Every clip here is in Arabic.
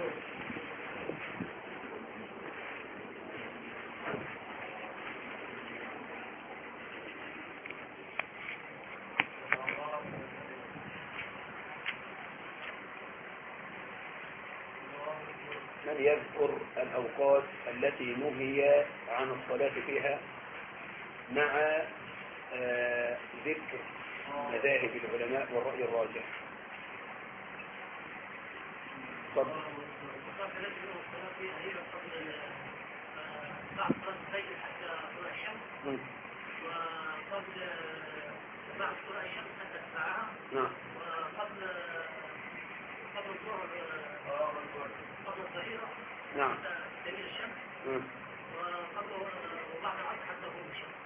من يذكر الأوقات التي نهي عن الصلاة فيها مع ذكر مذاهب العلماء والرأي الراجح؟ طب بعد صلاة الفجر حتى طلوع الشمس، وقبل بعد طلوع الشمس حتى تسعها، وقبل الظهر قبل الظهيرة حتى تميل الشمس، وبعد العصر حتى غروب الشمس.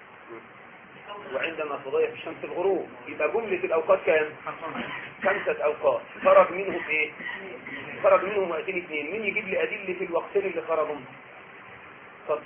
وعندما تضيف الشمس الغروب يبقى جملة الأوقات كام؟ 5 أوقات. خرج منهم إيه؟ خرج منهم وقتين اثنين. مين يجيب لي أدلة الوقتين اللي خرجوا؟ اتفضل.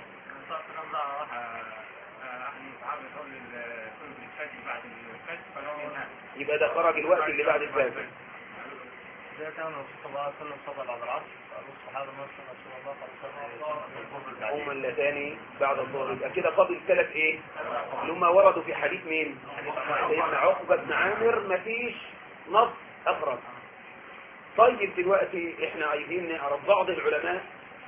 يبقى ده خرج الوقت اللي بعد الفجر. إذا كان الرسول صلى الله عليه وسلم صلى بعد العصر الصحابة ما رسول الله صلى الله هما اللتان بعد الظهر. يبقى كده فاضل 3 ايه؟ اللي هم وردوا في حديث مين؟ سيدنا عقبة بن عامر. مفيش نص أخرج. طيب دلوقتي احنا عايزين نعرف بعض العلماء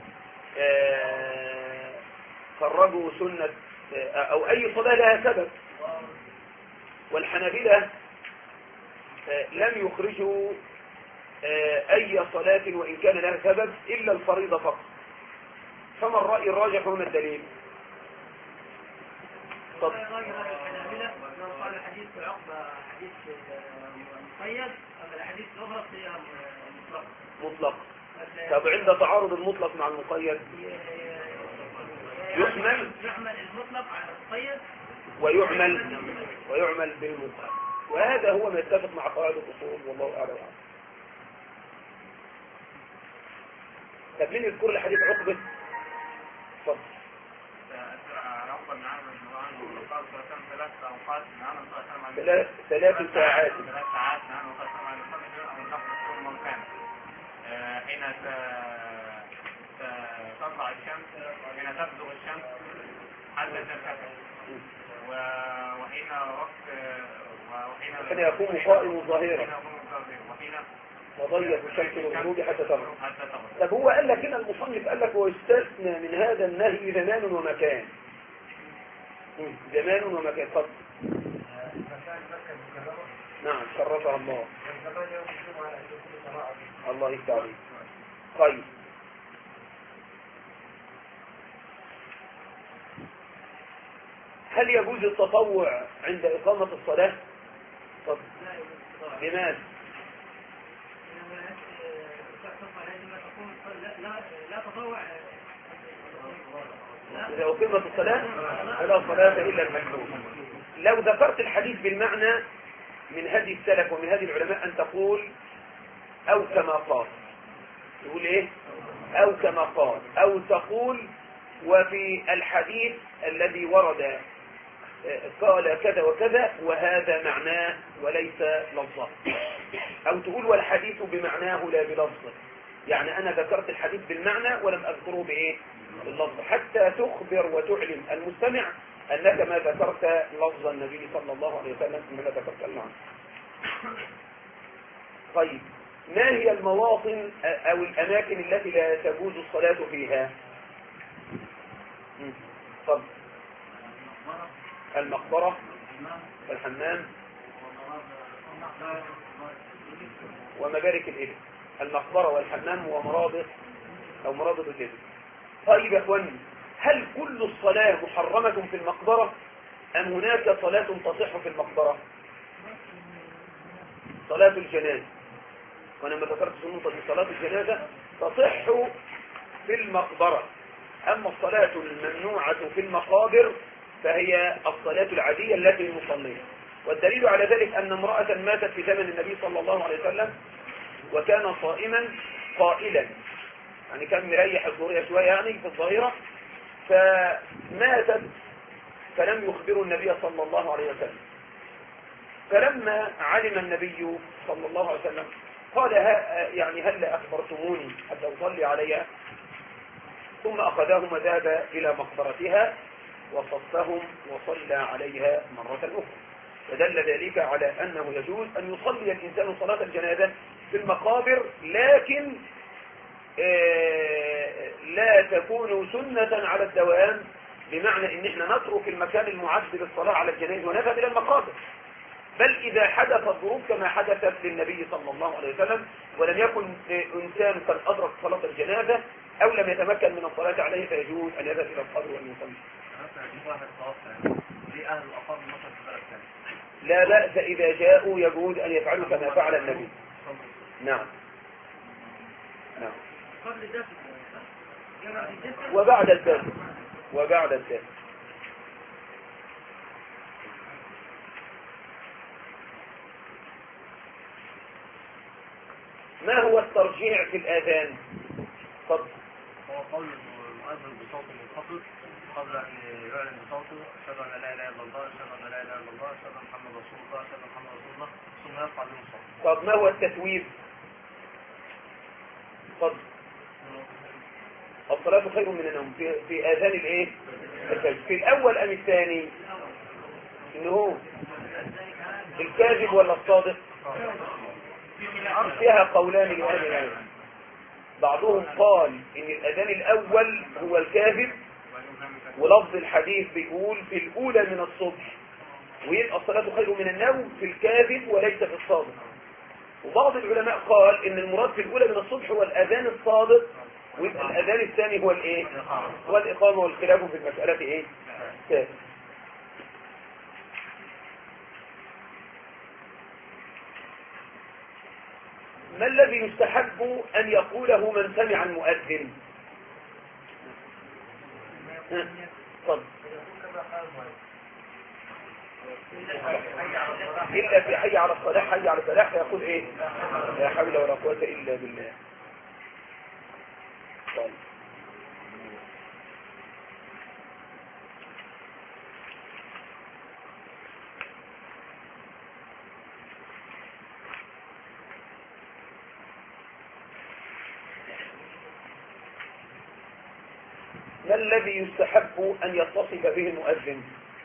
خرجوا سنة او اي صلاة لها سبب، والحنابلة لم يخرجوا اي صلاة وان كان لها سبب الا الفريضة فقط. فما الرأي الراجح وما الدليل؟ الرأي الراجح الحنابلة لو قال حديث عقبة حديث مقيد، اما الاحاديث الاخرى هي مطلق. طب عند تعارض المطلق مع المقيد يحمل المطلق على المقيد ويعمل بالمطلق، وهذا هو ما يتفق مع قواعد الاصول والله اعلم. طب مين يذكر لي حديث عقبة؟ اتفضل. ثلاث ساعات حين تطلع الشمس، حين تبلغ الشمس حتى ترتفع، وحين يكون قائم ظاهرا، وضيق الشمس والغروب حتى تغرب. طب هو قال لك هنا المصنف قال لك ويستثنى من هذا النهي زمان ومكان. زمان ومكان. اتفضل. نعم شرفها الله. الله يفتح عليك. طيب هل يجوز التطوع عند إقامة الصلاة؟ طب لماذا؟ لا تطوع. إذا أقيمت الصلاة فلا صلاة إلا المكتوبة. لو ذكرت الحديث بالمعنى من هذه السلف ومن هذه العلماء أن تقول أو كما قال. تقول إيه؟ أو كما قال. أو تقول وفي الحديث الذي ورد قال كذا وكذا وهذا معناه وليس لفظه. أو تقول والحديث بمعناه لا بلفظه. يعني أنا ذكرت الحديث بالمعنى ولم أذكره بإيه؟ باللفظ، حتى تخبر وتعلم المستمع أنك ما ذكرت لفظ النبي صلى الله عليه وسلم إنما ذكرت المعنى. طيب ما هي المواطن أو الأماكن التي لا تجوز الصلاة فيها؟ طب المقبرة، الحمام، ومبارك الإبل. المقبرة والحمام ومرابط أو مرابط الإبل. طيب يا أخواني، هل كل الصلاة محرمة في المقبرة أم هناك صلاة تصح في المقبرة؟ صلاة الجنازة، وأنا ما ذكرت في النقطة دي، صلاة الجنازة تصح في المقبرة، أما الصلاة الممنوعة في المقابر فهي الصلاة العادية التي نصليها. والدليل على ذلك أن امرأة ماتت في زمن النبي صلى الله عليه وسلم وكان صائما قائلا، يعني كان مريح الظهيرة شوية يعني في الظهيرة، فماتت فلم يخبروا النبي صلى الله عليه وسلم. فلما علم النبي صلى الله عليه وسلم قال يعني هل أخبرتموني حتى أصلي عليها؟ ثم أخذهم وذهب إلى مقبرتها وصفهم وصلى عليها مرة أخرى. فدل ذلك على أنه يجوز أن يصلي الإنسان صلاة الجنازة في المقابر، لكن لا تكون سنة على الدوام، بمعنى ان احنا نترك المكان المعد للصلاة على الجنائز ونذهب الى المقابر. بل اذا حدثت ظروف كما حدثت للنبي صلى الله عليه وسلم ولم يكن انسان قد ادرك صلاة الجنازة او لم يتمكن من الصلاة عليه، فيجوز ان يذهب الى القبر وان يصلي. لا بأس اذا جاءوا يجوز ان يفعلوا كما فعل النبي. نعم نعم. وبعد الدفن ما هو الترجيع في الآذان؟ تفضل. هو قول المؤذن بصوت منخفض قبل أن يعلن بصوته أشهد أن لا إله إلا الله، أشهد أن لا إله إلا الله، أشهد أن محمد رسول الله، أشهد أن محمد رسول الله، ثم يرفع به الصوت. طب ما هو التثويب؟ تفضل. الصلاة خير من النوم في آذان الايه؟ في الأول أم الثاني؟ إنه هو الكاذب ولا الصادق؟ فيها قولان لأهل العلم. بعضهم قال إن الأذان الأول هو الكاذب، ولفظ الحديث بيقول في الأولى من الصبح، ويبقى الصلاة خير من النوم في الكاذب وليس في الصادق. وبعض العلماء قال إن المراد في الأولى من الصبح هو الأذان الصادق، ويبقى الأذان الثاني هو الإيه؟ هو الإقامة، والخلاف في المسألة إيه؟ ثاني. ما الذي يستحب أن يقوله من سمع المؤذن؟ طب إلا في حي على الصلاح، حي على الفلاح، فيقول إيه؟ لا حول ولا قوة إلا بالله. طيب. ما الذي يستحب أن يتصف به المؤذن؟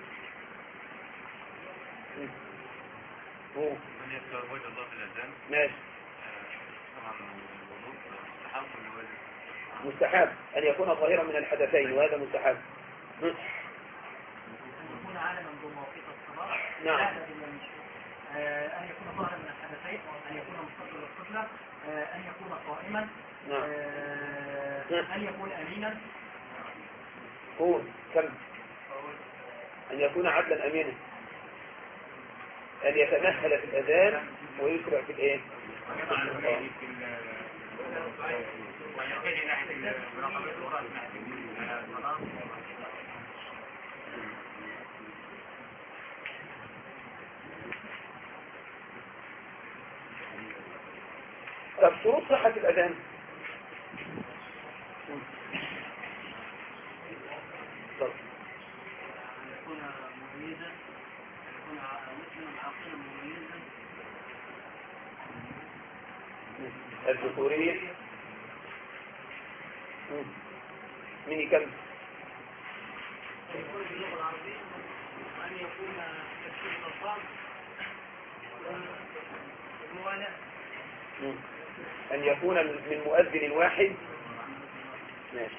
من يذكر وجه الله في الأذان. ماشي. طبعا الوضوء مستحب ولا واجب؟ مستحب أن يكون ظاهرا من الحدثين، وهذا مستحب. أن يكون عالما بمواقيت الصلاة. نعم. أن يكون ظاهرا من الحدثين، أن يكون مستقبل القبلة، أن يكون قائما، نعم. أن يكون أمينا. قول كم. أن يكون عدلا أمينا، أن يتمهل في الأذان ويسرع في الإيه؟ طب شروط صحة الأذان؟ طب. يكون مميزا، يكون مسلما عاقلا مميزا. الذكورية من يكمل؟ يكون باللغة العربية، وأن يكون تكفير الألفاظ والموالاة. أن يكون من مؤذن واحد. ماشي.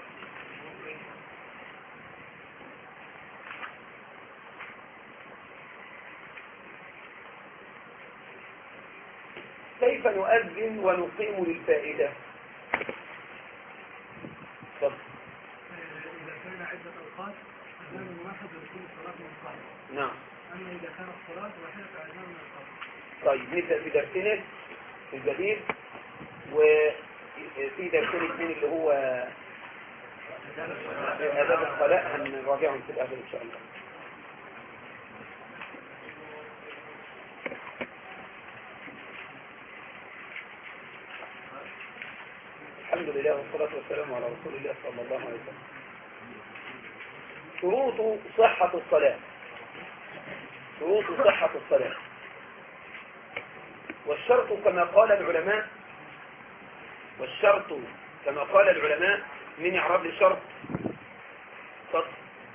كيف نؤذن ونقيم للفائدة؟ طب. إذا كان عدة أوقات أذان واحد ويكون الصلاة منفردة. نعم. أما إذا كانت الصلاة واحدة فأذان من القبر. طيب نبدأ بدرسنا الجديد، وفي درسنا الاثنين اللي هو آداب الصلاة هنراجعهم في الآخر إن شاء الله. الحمد لله والصلاة والسلام على رسول الله صلى الله عليه وسلم. شروط صحة الصلاة. شروط صحة الصلاة. والشرط كما قال العلماء من يعرف لي شرط؟ اتفضل.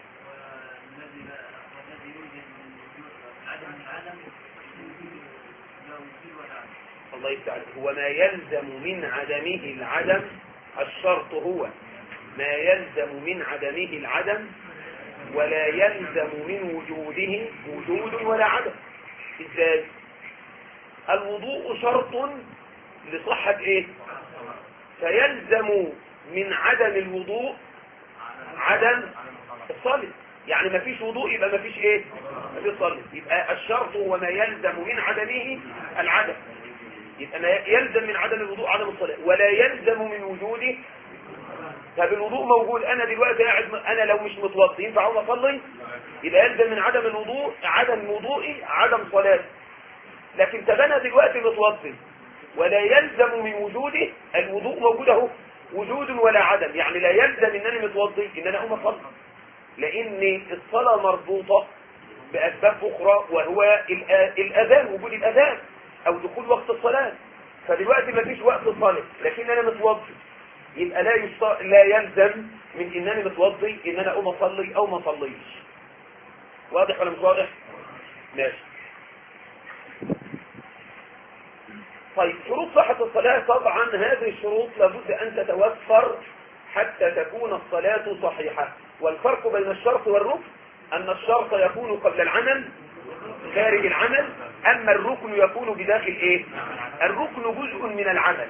والذي يوجد من عدم العدم لا وجود ولا عدم. الله يفتح. هو ما يلزم من عدمه العدم. الشرط هو ما يلزم من عدمه العدم ولا يلزم من وجوده وجود ولا عدم. ازاي؟ الوضوء شرط لصحة ايه؟ فيلزم من عدم الوضوء عدم الصلاة. يعني ما فيش وضوء يبقى ما فيش ايه؟ ما فيش صلاة. يبقى الشرط هو ما يلزم من عدمه العدم. يبقى ما يلزم من عدم الوضوء عدم الصلاة ولا يلزم من وجوده. طب الوضوء موجود، انا دلوقتي قاعد، انا لو مش متوضي ينفع اقوم اصلي؟ يبقى يلزم من عدم الوضوء عدم وضوئي عدم صلاتي. لكن طب انا دلوقتي متوضي ولا يلزم من وجوده، الوضوء موجود اهو وجود ولا عدم، يعني لا يلزم انني متوضي ان انا اقوم اصلي، لان الصلاه مربوطه باسباب اخرى وهو الاذان، وجود الاذان او دخول وقت الصلاه. فدلوقتي ما فيش وقت الصلاه لكن انا متوضي، يبقى لا يلزم من انني متوضي ان انا اقوم اصلي او ما اصليش. واضح ولا مش واضح؟ ماشي. طيب شروط صحة الصلاة، طبعا هذه الشروط لابد أن تتوفر حتى تكون الصلاة صحيحة. والفرق بين الشرط والركن أن الشرط يكون قبل العمل خارج العمل، أما الركن يكون بداخل إيه؟ الركن جزء من العمل.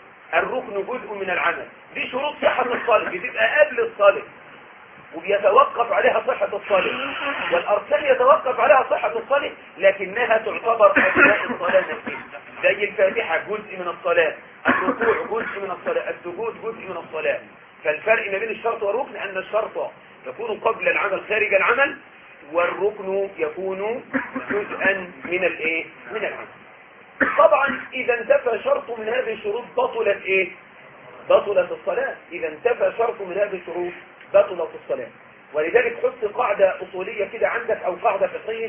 دي شروط صحة الصلاة بتبقى قبل الصلاة وبيتوقف عليها صحة الصلاة، والأركان يتوقف عليها صحة الصلاة لكنها تعتبر أجزاء الصلاة نفسها، زي الفاتحة جزء من الصلاة، الركوع جزء من الصلاة، السجود جزء من الصلاة. فالفرق ما بين الشرط والركن أن الشرط يكون قبل العمل خارج العمل، والركن يكون جزءا من الايه؟ من العمل. طبعا إذا انتفى شرط من هذه الشروط بطلت ايه؟ بطلت الصلاة. إذا انتفى شرط من هذه الشروط بطلت الصلاة. ولذلك حط قاعدة أصولية كده عندك أو قاعدة فقهية.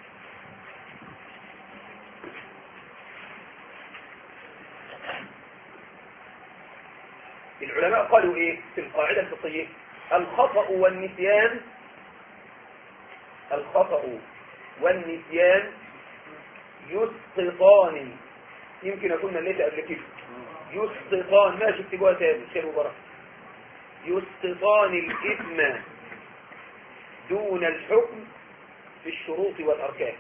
العلماء قالوا ايه في القاعدة الفقهية؟ الخطأ والنسيان يسقطان. يمكن أكون مليت قبل كده. يسقطان، ماشي اكتبوها تاني خير وبركة. يسقطان الإثم دون الحكم في الشروط والأركان.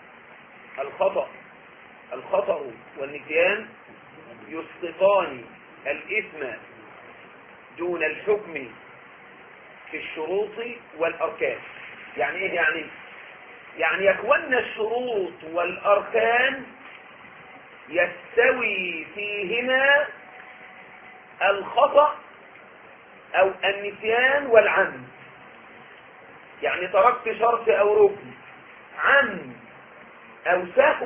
الخطأ والنسيان يسقطان الإثم دون الحكم في الشروط والأركان. يعني ايه يعني يكون الشروط والأركان يستوي فيهما الخطأ أو النسيان والعمد. يعني تركت شرط أو ركن عمد أو سهو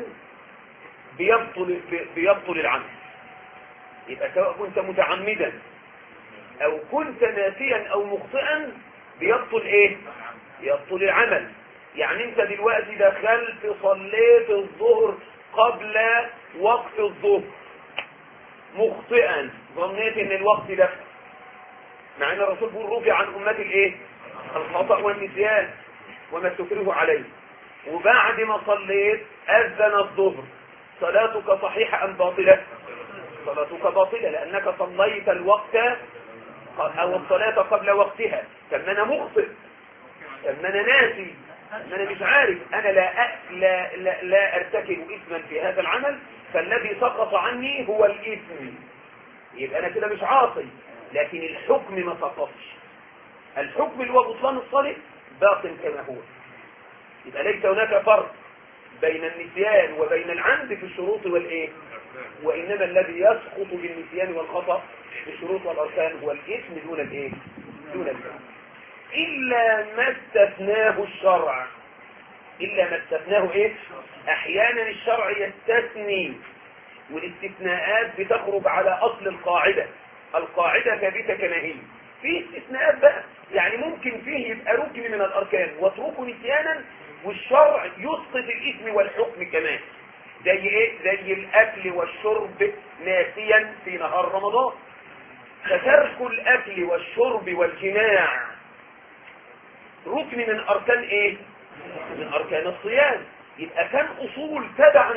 بيبطل العمد. يبقى سواء كنت متعمدا أو كنت ناسيا أو مخطئا بيبطل ايه؟ يبطل العمل. يعني انت دلوقتي دخلت صليت الظهر قبل وقت الظهر مخطئا، ظنيت ان الوقت دخل، مع ان الرسول بيقول رفع عن امتي الايه؟ الخطأ والنسيان وما تكره عليه. وبعد ما صليت اذن الظهر، صلاتك صحيحة ام باطلة؟ صلاتك باطلة، لانك صليت الوقت او الصلاة قبل وقتها. كان انا مخطئ، كان انا ناسي، انا مش عارف، انا لا ارتكب اثما في هذا العمل، فالذي سقط عني هو الاثم. يبقى انا كده مش عاصي، لكن الحكم ما سقطش. الحكم اللي هو بطلان الصلاة باطل كما هو. يبقى ليس هناك فرق بين النسيان وبين العمد في الشروط والايه، وانما الذي يسقط بالنسيان والخطأ في الشروط والاركان هو الاثم دون الايه، دون الفعل. إلا ما استثناه الشرع. إلا ما استثناه إيه؟ أحيانا الشرع يستثني، والاستثناءات بتخرج على أصل القاعدة. القاعدة ثابتة كما هي. في استثناءات بقى، يعني ممكن فيه يبقى ركن من الأركان واتركه نسيانا والشرع يسقط الإثم والحكم كمان. زي ايه؟ زي الاكل والشرب ناسيا في نهار رمضان. فترك الاكل والشرب والجماع ركن من اركان ايه؟ من اركان الصيام. يبقى كان اصول تبعا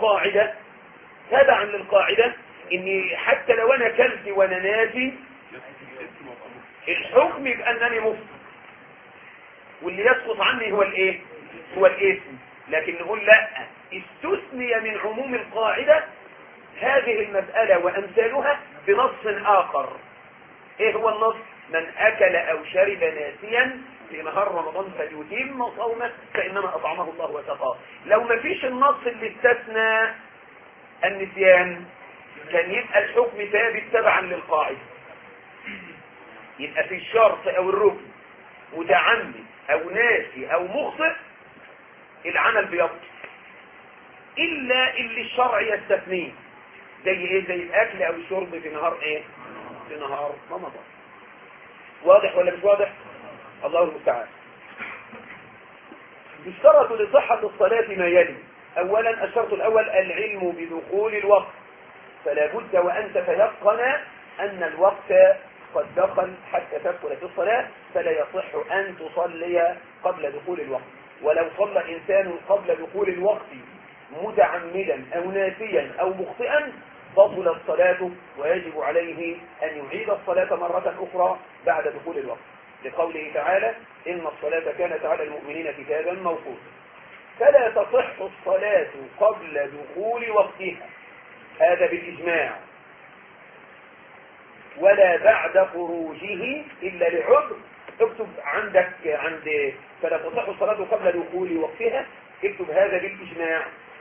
للقاعدة اني حتى لو انا كلت وانا ناسي الحكم يبقى انني مفطر، واللي يسقط عني هو الايه؟ هو الاثم. لكن نقول لا، استثني من عموم القاعدة هذه المسألة وامثالها بنص اخر. ايه هو النص؟ من اكل او شرب ناسيا في نهار رمضان فليتم صومه فانما اطعمه الله وسقاه. لو ما فيش النص اللي استثنى النسيان كان يبقى الحكم ثابت تبعا للقاعدة. يبقى في الشرط او الركن متعمد او ناسي او مخطئ العمل بيبطل، الا اللي الشرع يستثنيه. زي ايه؟ زي الاكل او الشرب في نهار ايه؟ في نهار رمضان. واضح ولا مش واضح؟ الله المستعان. يشترط لصحة الصلاة ما يلي. اولا الشرط الاول العلم بدخول الوقت، فلا بد وان تتيقن ان الوقت قد دخل حتى تدخل في الصلاة، فلا يصح ان تصلي قبل دخول الوقت. ولو صلى انسان قبل دخول الوقت متعمدا او ناسيا او مخطئا بطلت صلاته، ويجب عليه ان يعيد الصلاة مرة اخرى بعد دخول الوقت، لقوله تعالى ان الصلاة كانت على المؤمنين كتابا موقوتا. فلا تصح الصلاة قبل دخول وقتها، هذا بالإجماع، ولا بعد خروجه إلا لعذر. اكتب عندك فلا تصح الصلاة قبل دخول وقتها، اكتب هذا بالإجماع،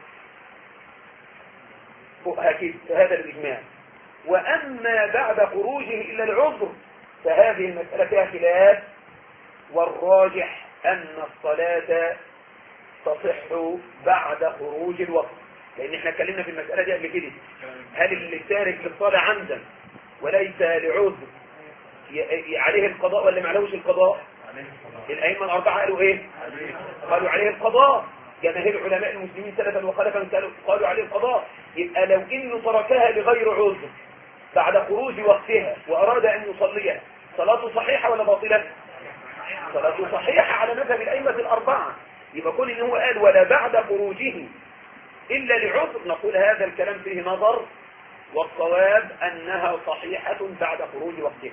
هذا بالإجماع. وأما بعد خروجه إلا العذر فهذه المسألة فيها خلاف، والراجح أن الصلاة تصح بعد خروج الوقت، لأن احنا اتكلمنا في المسألة دي قبل كده. هل اللي تارك للصلاة عمدا وليس لعذر عليه القضاء ولا ما عليهوش القضاء؟ الأئمة الأربعة قالوا إيه؟ قالوا عليه القضاء. جماهير علماء المسلمين سلفا وخلفا قالوا عليه القضاء. يبقى لو إنه تركها لغير عذر بعد خروج وقتها وأراد أن يصليها، صلاته صحيحة ولا باطلة؟ صلاته صحيحة على مذهب الأئمة الأربعة. يبقى كل إن هو قال ولا بعد خروجه إلا لعذر، نقول هذا الكلام فيه نظر، والصواب أنها صحيحة بعد خروج وقتها.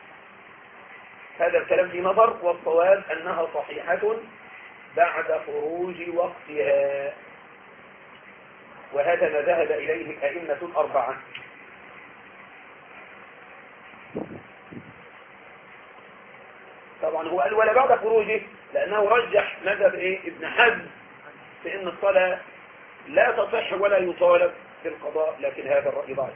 هذا الكلام فيه نظر، والصواب أنها صحيحة بعد خروج وقتها، وهذا ما ذهب إليه الأئمة الأربعة. طبعا هو قال ولا بعد خروجه لأنه رجح مذهب ابن حزم في أن الصلاة لا تصح ولا يطالب في القضاء، لكن هذا الرأي ضعيف.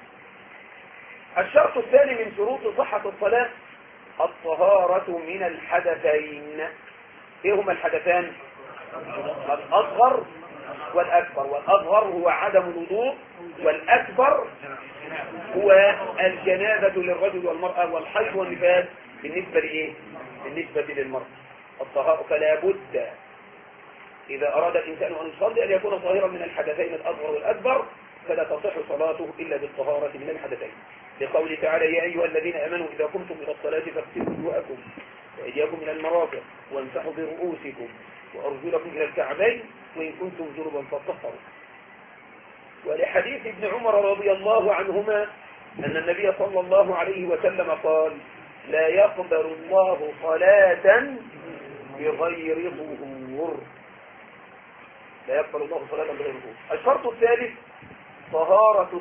الشرط الثاني من شروط صحة الصلاة الطهارة من الحدثين. ايه هما الحدثان؟ الأصغر والأكبر. والأصغر هو عدم الوضوء، والأكبر هو الجنابة للرجل والمرأة والحيض والنفاس بالنسبة لإيه؟ بالنسبة للمرأة. الطهارة فلا بد إذا أراد الإنسان أن يصلي أن يكون طاهرا من الحدثين الأصغر والأكبر، فلا تصح صلاته إلا بالطهارة من الحدثين، لقوله تعالى يا أيها الذين آمنوا إذا قمتم إلى الصلاة فاغسلوا وجوهكم وأيديكم إلى المرافق وامسحوا برؤوسكم وأرجلكم إلى الكعبين وإن كنتم جنبا فاطهروا. ولحديث ابن عمر رضي الله عنهما أن النبي صلى الله عليه وسلم قال لا يقبل الله صلاة بغير طهور. لا يقبل الله صلاة بغير طهور. الشرط الثالث طهارة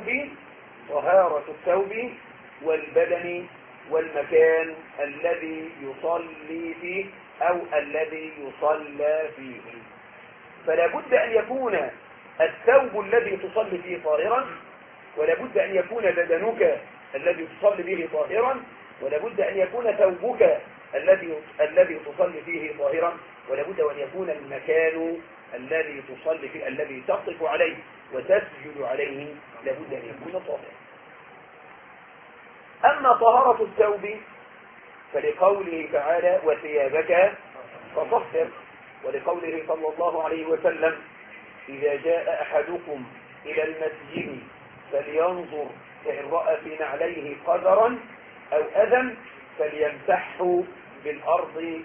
الثوب والبدن والمكان الذي يصلي فيه أو الذي يصلى فيه. فلا بد أن يكون الثوب الذي تصلي فيه طاهرا، ولا بد أن يكون بدنك الذي تصلي به طاهرا، ولا بد أن يكون ثوبك الذي تصلي فيه طاهرا، ولا بد أن يكون المكان الذي تصلي فيه الذي تقف عليه وتسجد عليه لا بد أن يكون طاهرا. أما طهارة الثوب فلقوله تعالى وثيابك فطهر، ولقوله صلى الله عليه وسلم إذا جاء أحدكم إلى المسجد فلينظر فإن رأى في نعليه قذرا أو أذى فليمسحه بالأرض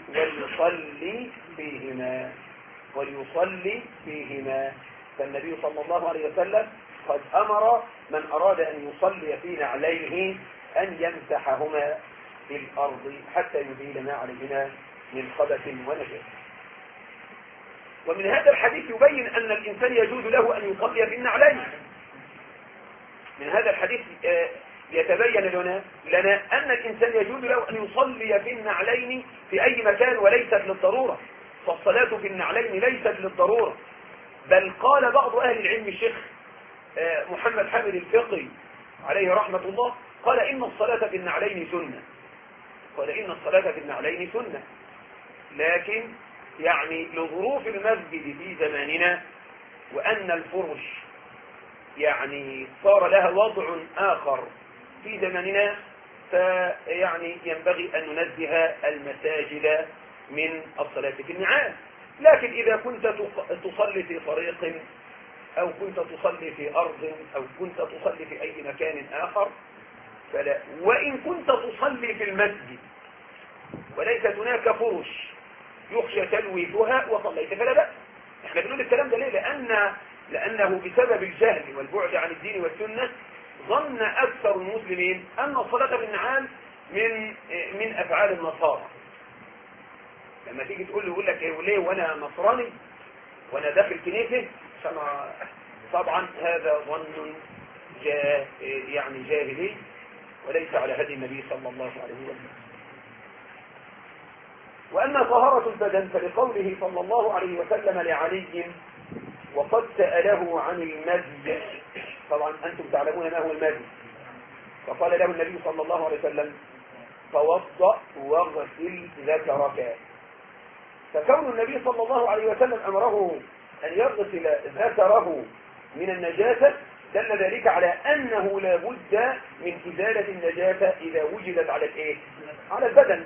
وليصلي فيهما. فالنبي صلى الله عليه وسلم قد أمر من أراد أن يصلي في نعليه أن يمسحهما بالأرض حتى يزيل ما عليهما من خبث ونجاسة. ومن هذا الحديث يبين أن الإنسان يجوز له أن يصلي في النعلين. من هذا الحديث يتبين لنا أن الإنسان يجوز له أن يصلي في النعلين في أي مكان وليست للضرورة. فالصلاة في النعلين ليست للضرورة، بل قال بعض أهل العلم الشيخ محمد حامد الفقي عليه رحمة الله قال إن الصلاة في النعلين سنة. لكن يعني لظروف المسجد في زماننا وأن الفرش يعني صار لها وضع آخر في زماننا، فيعني ينبغي أن ننزه المساجد من الصلاة في النعال. لكن إذا كنت تصلي في طريق أو كنت تصلي في أرض أو كنت تصلي في أي مكان آخر فلا. وإن كنت تصلي في المسجد وليست هناك فرش يخشى تلويثها وصليت فلا بأس. احنا بنقول الكلام ده ليه؟ لأنه بسبب الجهل والبعد عن الدين والسنة ظن أكثر المسلمين أن الصلاة بالنعال من أفعال النصارى. لما تيجي تقول له يقول لك ايه وليه وانا نصراني وانا داخل كنيسه، طبعا هذا ظن يعني جاهلي وليس على هدي النبي صلى الله عليه وسلم. وأما طهارة البدن فلقوله صلى الله عليه وسلم لعلي وقد سأله عن المذي. طبعا أنتم تعلمون ما هو المذي. فقال له النبي صلى الله عليه وسلم توضأ واغسل ذكرك. فكون النبي صلى الله عليه وسلم أمره أن يغسل ذكره من النجاسة دل ذلك على أنه لا بد من إزالة النجاسة إذا وجدت على البدن.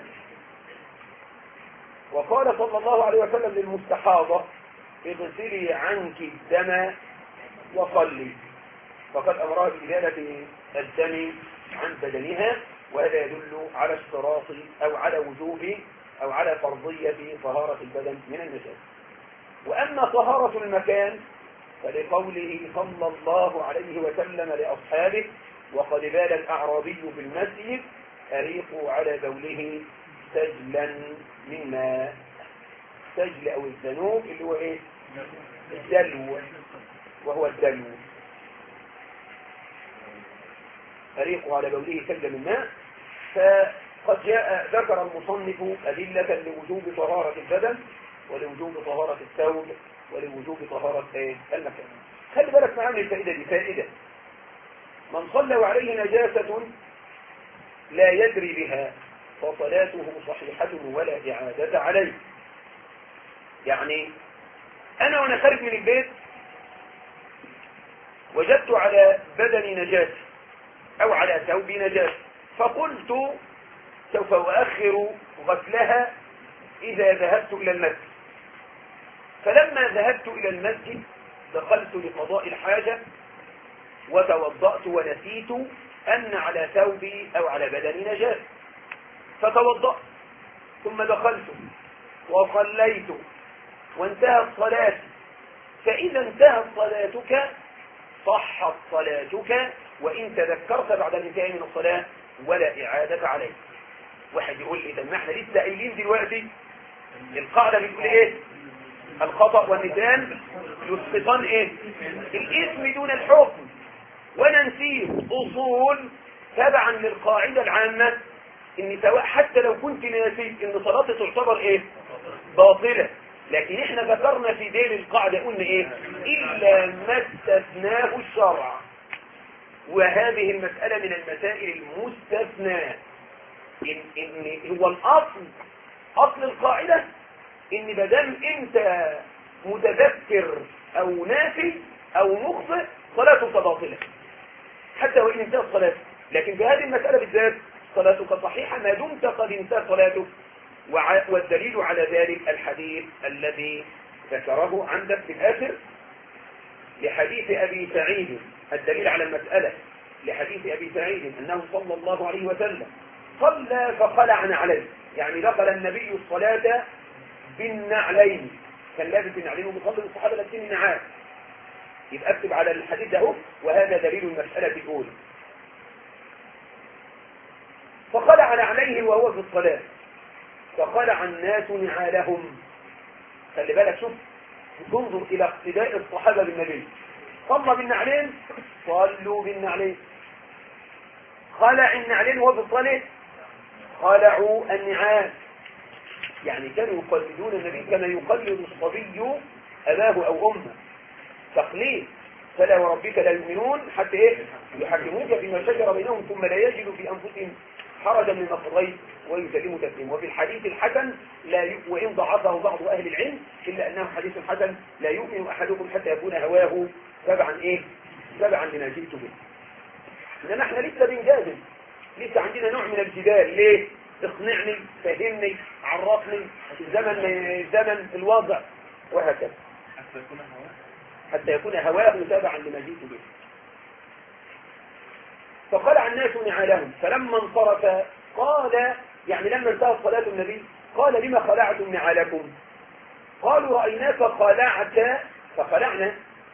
وقال صلى الله عليه وسلم للمستحاضة اغسلي عنك الدم وصلي، فقد أمرها بإزالة الدم عن بدنها، وهذا يدل على اشتراط أو على وجوب أو على فرضية طهارة البدن من النجاسة. وأما طهارة المكان فلقوله صلى الله عليه وسلم لأصحابه وقد بال الأعرابي في المسجد أريقوا على بوله سجلا من ماء. سجل أو الذنوب اللي هو إيه؟ الدلو، وهو الدلو. أريقوا على بوله سجلا من ماء. فقد ذكر المصنف أدلة لوجوب طهارة البدن ولوجوب طهارة الثوب ولوجوب طهارة المكان. خلي بالك معانا الفائدة دي فائدة. من صلى وعليه نجاسة لا يدري بها فصلاته صحيحة ولا إعادة عليه. يعني أنا وأنا خارج من البيت وجدت على بدني نجاسة أو على ثوبي نجاسة، فقلت سوف أؤخر غسلها إذا ذهبت إلى المسجد. فلما ذهبت إلى المسجد دخلت لقضاء الحاجة وتوضأت ونسيت أن على ثوبي أو على بدني نجاسة، فتوضأت ثم دخلت وصليت وانتهت صلاتي. فإذا انتهت صلاتك صحت صلاتك وإن تذكرت بعد الانتهاء من الصلاة ولا إعادة عليك. واحد يقول لي طب ما احنا لسه قايلين دلوقتي القاعدة بتقول ايه؟ الخطأ والنسيان يسقطان ايه؟ الاسم دون الحكم. وانا نسيت اصول تبعا للقاعدة العامة ان سواء حتى لو كنت ناسي ان صلاتي تعتبر ايه؟ باطلة. لكن احنا ذكرنا في ديل القاعدة قلنا ايه؟ الا ما استثناه الشرع. وهذه المسألة من المسائل المستثناة. إن هو الأصل، أصل القاعدة إن مادام أنت متذكر أو ناسي أو مخطئ صلاتك باطلة حتى وإن انتهت صلاتك. لكن في هذه المسألة بالذات صلاتك صحيحة ما دمت قد انتهت صلاتك. والدليل على ذلك الحديث الذي ذكره عندك في الآخر لحديث أبي سعيد الدليل على المسألة، لحديث أبي سعيد أنه صلى الله عليه وسلم صلى فخلع نعليه، يعني دخل النبي الصلاة بالنعلين، كان لابس النعلين وبيصلي الصحابة لابسين نعال. يبقى اكتب على الحديث ده، وهذا دليل المسألة الأولى. فخلع نعليه وهو في الصلاة، فخلع الناس نعالهم. خلي بالك، شوف، تنظر إلى اقتداء الصحابة بالنبي، صلى بالنعلين صلوا بالنعلين، خلع النعلين وهو في الصلاة خلعوا النعال. يعني كانوا يقلدون النبي كما يقلد الصبي أباه أو أمه، تقليد. فلا وربك لا يؤمنون حتى إيه يحكموك فيما شجر بينهم ثم لا يجدوا في أنفسهم حرجا مما قضيت ويسلموا تسليما. وفي الحديث الحسن وإن ضعفه بعض أهل العلم إلا أنه حديث حسن: لا يؤمن أحدكم حتى يكون هواه تبعا لما جئت به. إنما احنا لسه بنجادل، لسه عندنا نوع من الجدال. ليه؟ اقنعني، فهمني، عرفني زمن الوضع، وهكذا حتى يكون هواه تابعا لما جئت به. فخلع الناس نعالهم، فلما انصرف قال، يعني لما انتهت صلاة النبي قال: لما خلعتم نعالكم؟ قالوا: رأيناك خلعت فخلعنا.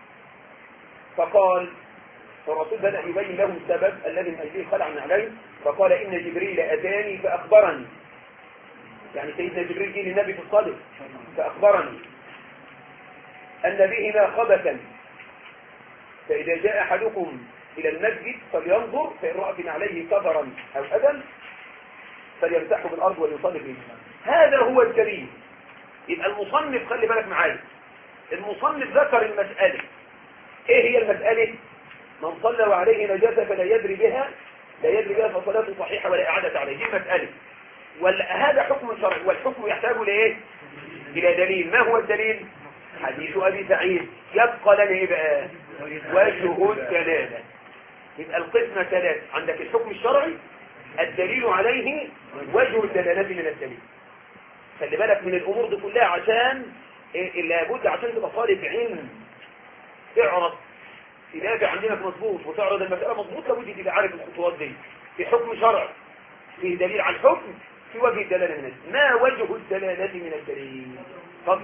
فقال الرسول بدأ يبين لهم السبب الذي من أجله خلع نعلين، فقال: إن جبريل أتاني فأخبرني، يعني سيدنا جبريل جه للنبي في الصلاة فأخبرني أن بهما خبثا، فإذا جاء أحدكم إلى المسجد فلينظر، فإن رأت عليه كبرا أو أذى فليمسحه بالأرض وليصلي فيه. هذا هو الدليل. يبقى المصنف، خلي بالك معايا، المصنف ذكر المسألة. إيه هي المسألة؟ من صلى وعليه نجاسة فلا يدري بها فصلاته صحيحة ولا إعادة عليه. دي مسألة، وهذا حكم شرعي، والحكم يحتاج لإيه؟ إلى دليل. ما هو الدليل؟ حديث أبي سعيد. يبقى لنا إيه بقى؟ وجه الدلالة. يبقى القسمة ثلاث: عندك الحكم الشرعي، الدليل عليه، وجه الدلالة من الدليل. خلي بالك من الأمور دي كلها، عشان لابد عشان تبقى طالب علم تعرف تدافع عندنا مظبوط وتعرض المسألة مظبوط، لابد تبقى عارف الخطوات دي. في حكم شرعي، في دليل على الحكم، في وجه الدلالة من الدليل. ما وجه الدلالة من الدليل؟ تفضل.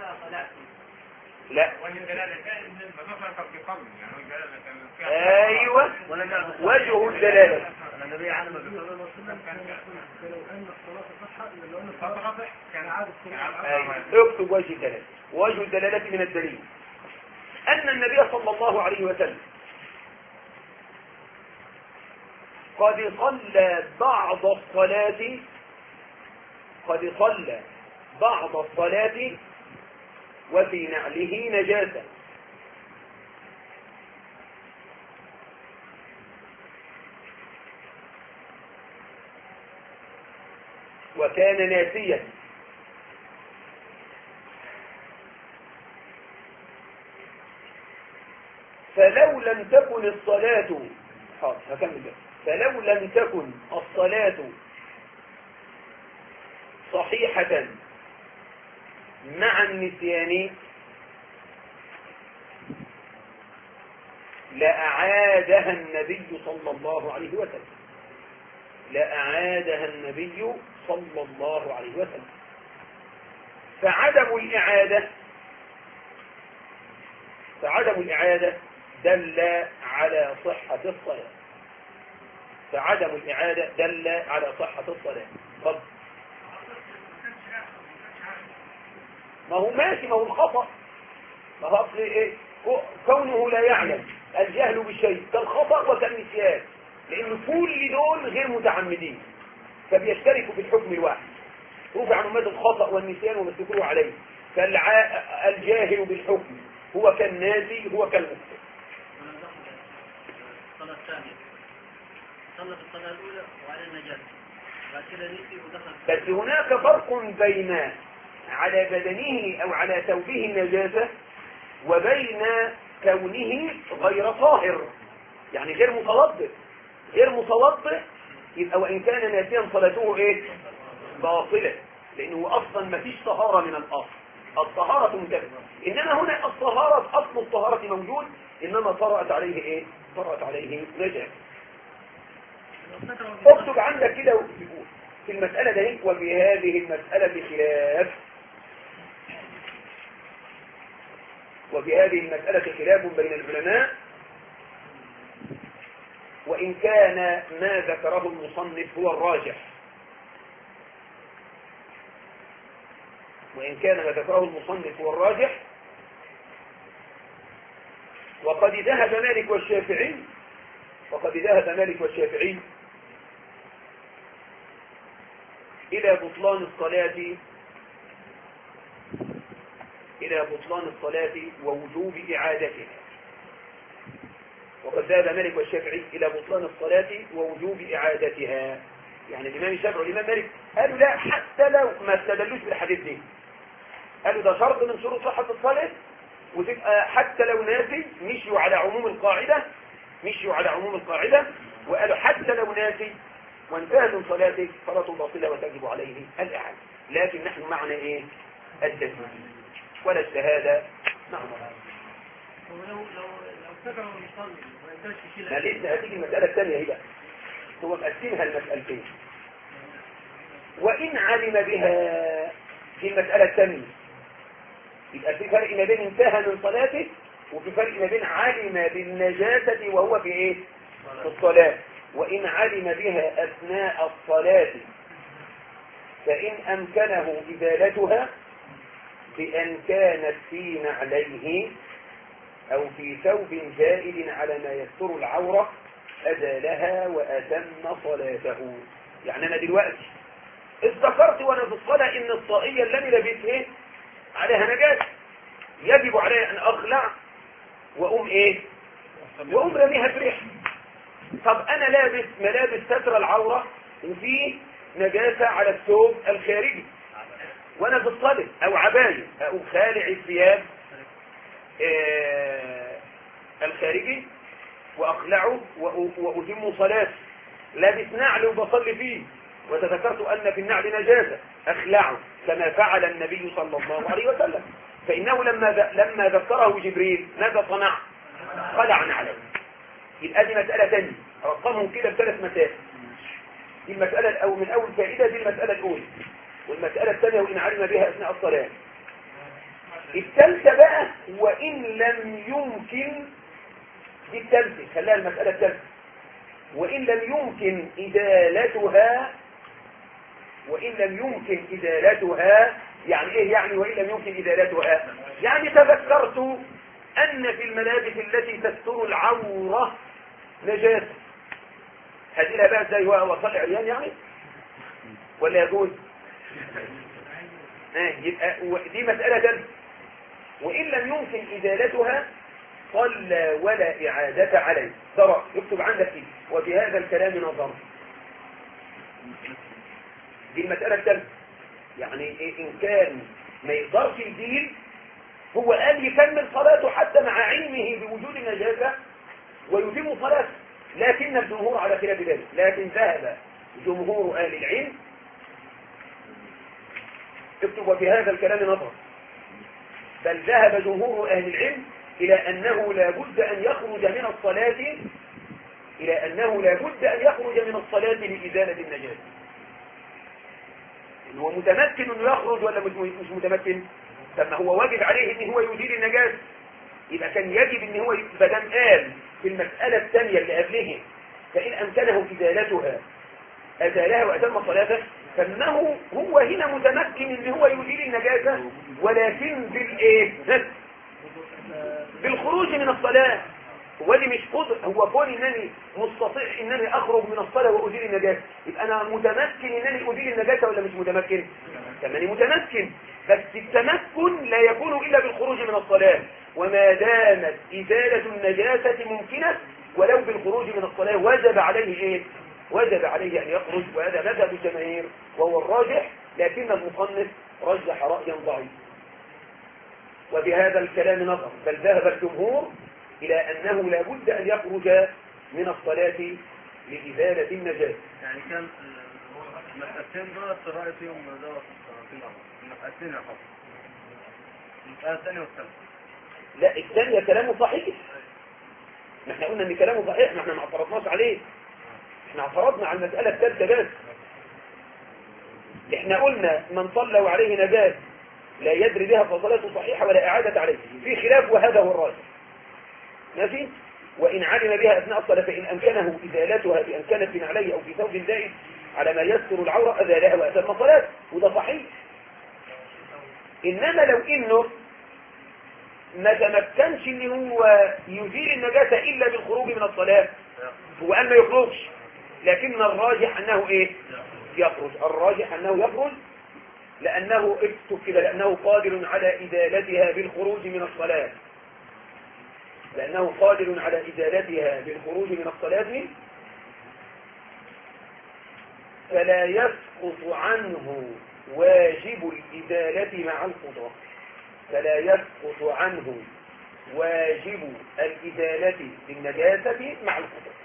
لا، ايوه، وجه الدلاله. النبي علم اكتب وجه الدلاله. وجه الدلاله من الدليل ان النبي صلى الله عليه وسلم قد صلى بعض الصلاة وفي نعله نجاسة، وكان ناسيا، فلو لم تكن الصلاة صحيحة مع النسيان لأعادها النبي صلى الله عليه وسلم. فعدم الإعادة دل على صحة الصلاة. طب ما هو ماشي، ما هو الخطأ، ما هو أصل إيه؟ كونه لا يعلم، الجهل بالشيء كالخطأ وكالنسيان، لأن كل دول غير متعمدين فبيشتركوا في الحكم الواحد. رفع عن مدى الخطأ والنسيان ومسكوه عليه، فالجاهل بالحكم هو كالناسي هو كالمخطئ. الصلاة الثانية صلى في الصلاة الأولى وعلى النجاسة، بعد كده نسي ودخل. بس هناك فرق بين على بدنه أو على ثوبه نجاسة وبين كونه غير طاهر، يعني غير متوضئ، يبقى وإن كان ناسيا صلاته إيه؟ باطلة، لأنه أصلا ما فيش طهارة من الأصل. الطهارة منتهية. إنما هنا الطهارة أصل الطهارة موجود، إنما طرأت عليه إيه؟ طرأت عليه نجاسة. اكتب عندك كده في المسألة ده، وفي هذه المسألة خلاف، وفي هذه المسألة خلاف بين العلماء، وإن كان ما ذكره المصنف هو الراجح، وإن كان ما ذكره المصنف هو الراجح، وقد ذهب مالك والشافعي، إلى بطلان الصلاة ووجوب إعادتها. وقد ذهب مالك والشافعي إلى بطلان الصلاة ووجوب إعادتها. يعني الإمام الشافعي والإمام مالك قالوا لا، حتى لو ما استدلوش بالحديث دي، قالوا ده شرط من شروط صحة الصلاة، وتبقى حتى لو ناسي، مشيوا على عموم القاعدة، وقالوا حتى لو ناسي وانتهى من صلاته صلاته باطلة وتجب عليه الإعادة. لكن نحن معنا إيه؟ الدليل ولا الشهادة. نعم. ولو افتكر ويصلي ما يقدرش يشيل. ما لسه هتيجي المسألة الثانية هي بقى، هو مقسمها المسألتين. وإن علم بها في المسألة الثانية، يبقى في فرق ما بين انتهى من صلاته، وفي فرق ما بين علم بالنجاسة وهو في ايه؟ في الصلاة. وإن علم بها أثناء الصلاة فإن أمكنه إزالتها بأن كانت في نعليه أو في ثوب زائد على ما يستر العورة أزالها وأتم صلاته. يعني أنا دلوقتي افتكرت وأنا في الصلاة إن الطاقية اللي أنا لابسها عليها نجاسة، يجب علي أن أخلع وأقوم إيه؟ وأقوم رميها في ريحة. طب أنا لابس ملابس ستر العورة وفيه نجاسة على الثوب الخارجي وأنا في الصلاة، أو عباية، أقوم خالع الثياب الخارجي وأخلعه وأتم صلاتي. لابس نعل وبصلي فيه وتذكرت أن في النعل نجاسة، أخلعه كما فعل النبي صلى الله عليه وسلم. فإنه لما ذكره جبريل ماذا صنع؟ خلع نعله. يبقى دي مسألة ثانية، رقمهم كده بثلاث مسائل. دي المسألة أو من أول فائدة، دي المسألة الأولى. والمسألة الثانية وإن علم بها أثناء الصلاة. الثالثة بقى وإن لم يمكن، دي الثالثة، خليها المسألة الثالثة، وإن لم يمكن إزالتها. يعني إيه يعني وإن لم يمكن إزالتها؟ يعني تذكرت أن في الملابس التي تستر العورة نجاسة، هديلها بقى ازاي وصل عريان يعني ولا يجوز؟ يبقى دي مسألة ثالثة. وإن لم يمكن إزالتها صلى ولا إعادة عليه. ترى يكتب عندك فيه وبهذا الكلام نظر. دي المسألة الثالثة. يعني إن كان ما يقدرش يزيل، هو قال يكمل صلاته حتى مع علمه بوجود النجاسة ويتم صلاته، لكن الجمهور على خلاف ذلك. لكن ذهب جمهور أهل العلم، اكتب وبهذا الكلام نظر، بل ذهب جمهور أهل العلم إلى أنه لا بد أن يخرج من الصلاة لإزالة النجاسة. هو متمكن أنه يخرج ولا مش متمكن؟ طب ما هو واجب عليه أن هو يزيل النجاسة، يبقى كان يجب أن هو بدل قال في المسألة الثانية اللي قبله فإن أمكنه إزالتها أزالها وأتم صلاته، فإنه هو هنا متمكن أن هو يزيل النجاسة، ولكن بالخروج من الصلاة. هو اللي مش قدر، هو كون انني مستطيع انني اخرج من الصلاة وازيل النجاسة، يبقى انا متمكن انني ازيل النجاسة ولا مش متمكن؟ كماني متمكن، بس التمكن لا يكون الا بالخروج من الصلاة. وما دامت ازالة النجاسة ممكنة ولو بالخروج من الصلاة وجب عليه ان يخرج. وهذا مذهب الجماهير وهو الراجح، لكن المصنف رجح رأيا ضعيف. وبهذا الكلام نظر، بل ذهب الجمهور إلى أنه لا بد أن يخرج من الصلاة لإزالة النجاسة. يعني كان المسألتين دولت رأي فيهم دولت في الأمر، المسألتين يا حفظ. الثانية والثالثة. لا الثانية كلامه صحيح، ما احنا قلنا ان كلامه صحيح، ما احنا ما اعترضناش عليه، احنا اعترضنا على المسألة الثالثة بس. احنا قلنا من صلى وعليه نجاة لا يدري بها فصلاته صحيحة ولا إعادة عليه، في خلاف وهذا هو الراجح. ماشي؟ وإن علم بها أثناء الصلاة فإن أمكنه إزالتها بأن كانت في نعليه أو في ثوب زائد على ما يستر العورة أزالها وأتم صلاته، وده صحيح. إنما لو إنه ما تمكنش إن هو يزيل النجاسة إلا بالخروج من الصلاة، هو قال ما يخرجش، لكن الراجح أنه إيه؟ يخرج. الراجح أنه يخرج لأنه اكتب كده، لأنه قادر على إزالتها بالخروج من الصلاة، لأنه قادر على إزالتها بالخروج من الصلاة، فلا يسقط عنه واجب الإزالة مع القضاء. فلا يسقط عنه واجب الإزالة بالنجاسة مع القضاء.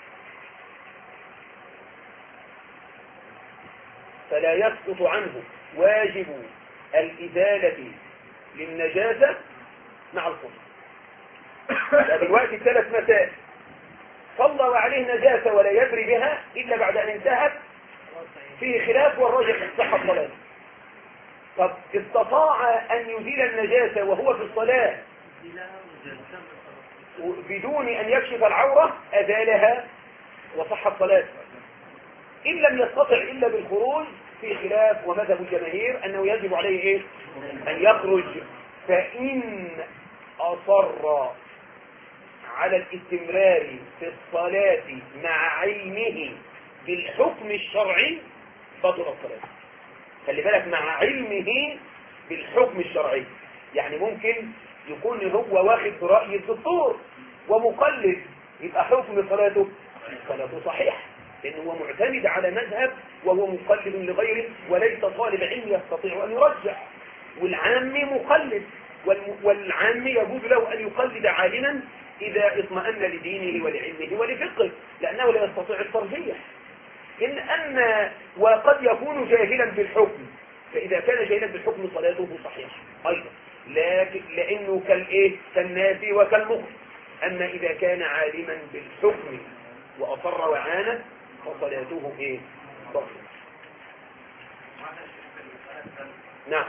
فلا يسقط عنه واجب الإزالة للنجاسة مع القضاء. دلوقتي الثلاث مسائل: صلى وعليه نجاسة ولا يدري بها إلا بعد أن انتهت، فيه خلاف والراجح صحة صلاته. طب استطاع أن يزيل النجاسة وهو في الصلاة بدون أن يكشف العورة أزالها وصحة صلاته. إن لم يستطع إلا بالخروج في خلاف، ومذهب الجماهير أنه يجب عليه إيه؟ أن يخرج. فإن أصر على الاستمرار في الصلاة مع علمه بالحكم الشرعي بطل الصلاة. خلي بالك، مع علمه بالحكم الشرعي، يعني ممكن يكون هو واخد برأي الدكتور ومقلد، يبقى حكم صلاته صحيح، لأنه هو معتمد على مذهب وهو مقلد لغيره، وليس طالب علم يستطيع أن يرجح. والعام مقلد، والعام يجوز له أن يقلد عالما إذا اطمأن لدينه ولعلمه ولفقه، لأنه لا يستطيع الترجيح. وقد يكون جاهلا بالحكم، فإذا كان جاهلا بالحكم صلاته صحيحة أيضا، لكن لأنه كالناسي وكالمخ. أما إذا كان عالما بالحكم وأصر وعانى فصلاته صحيحة. نعم.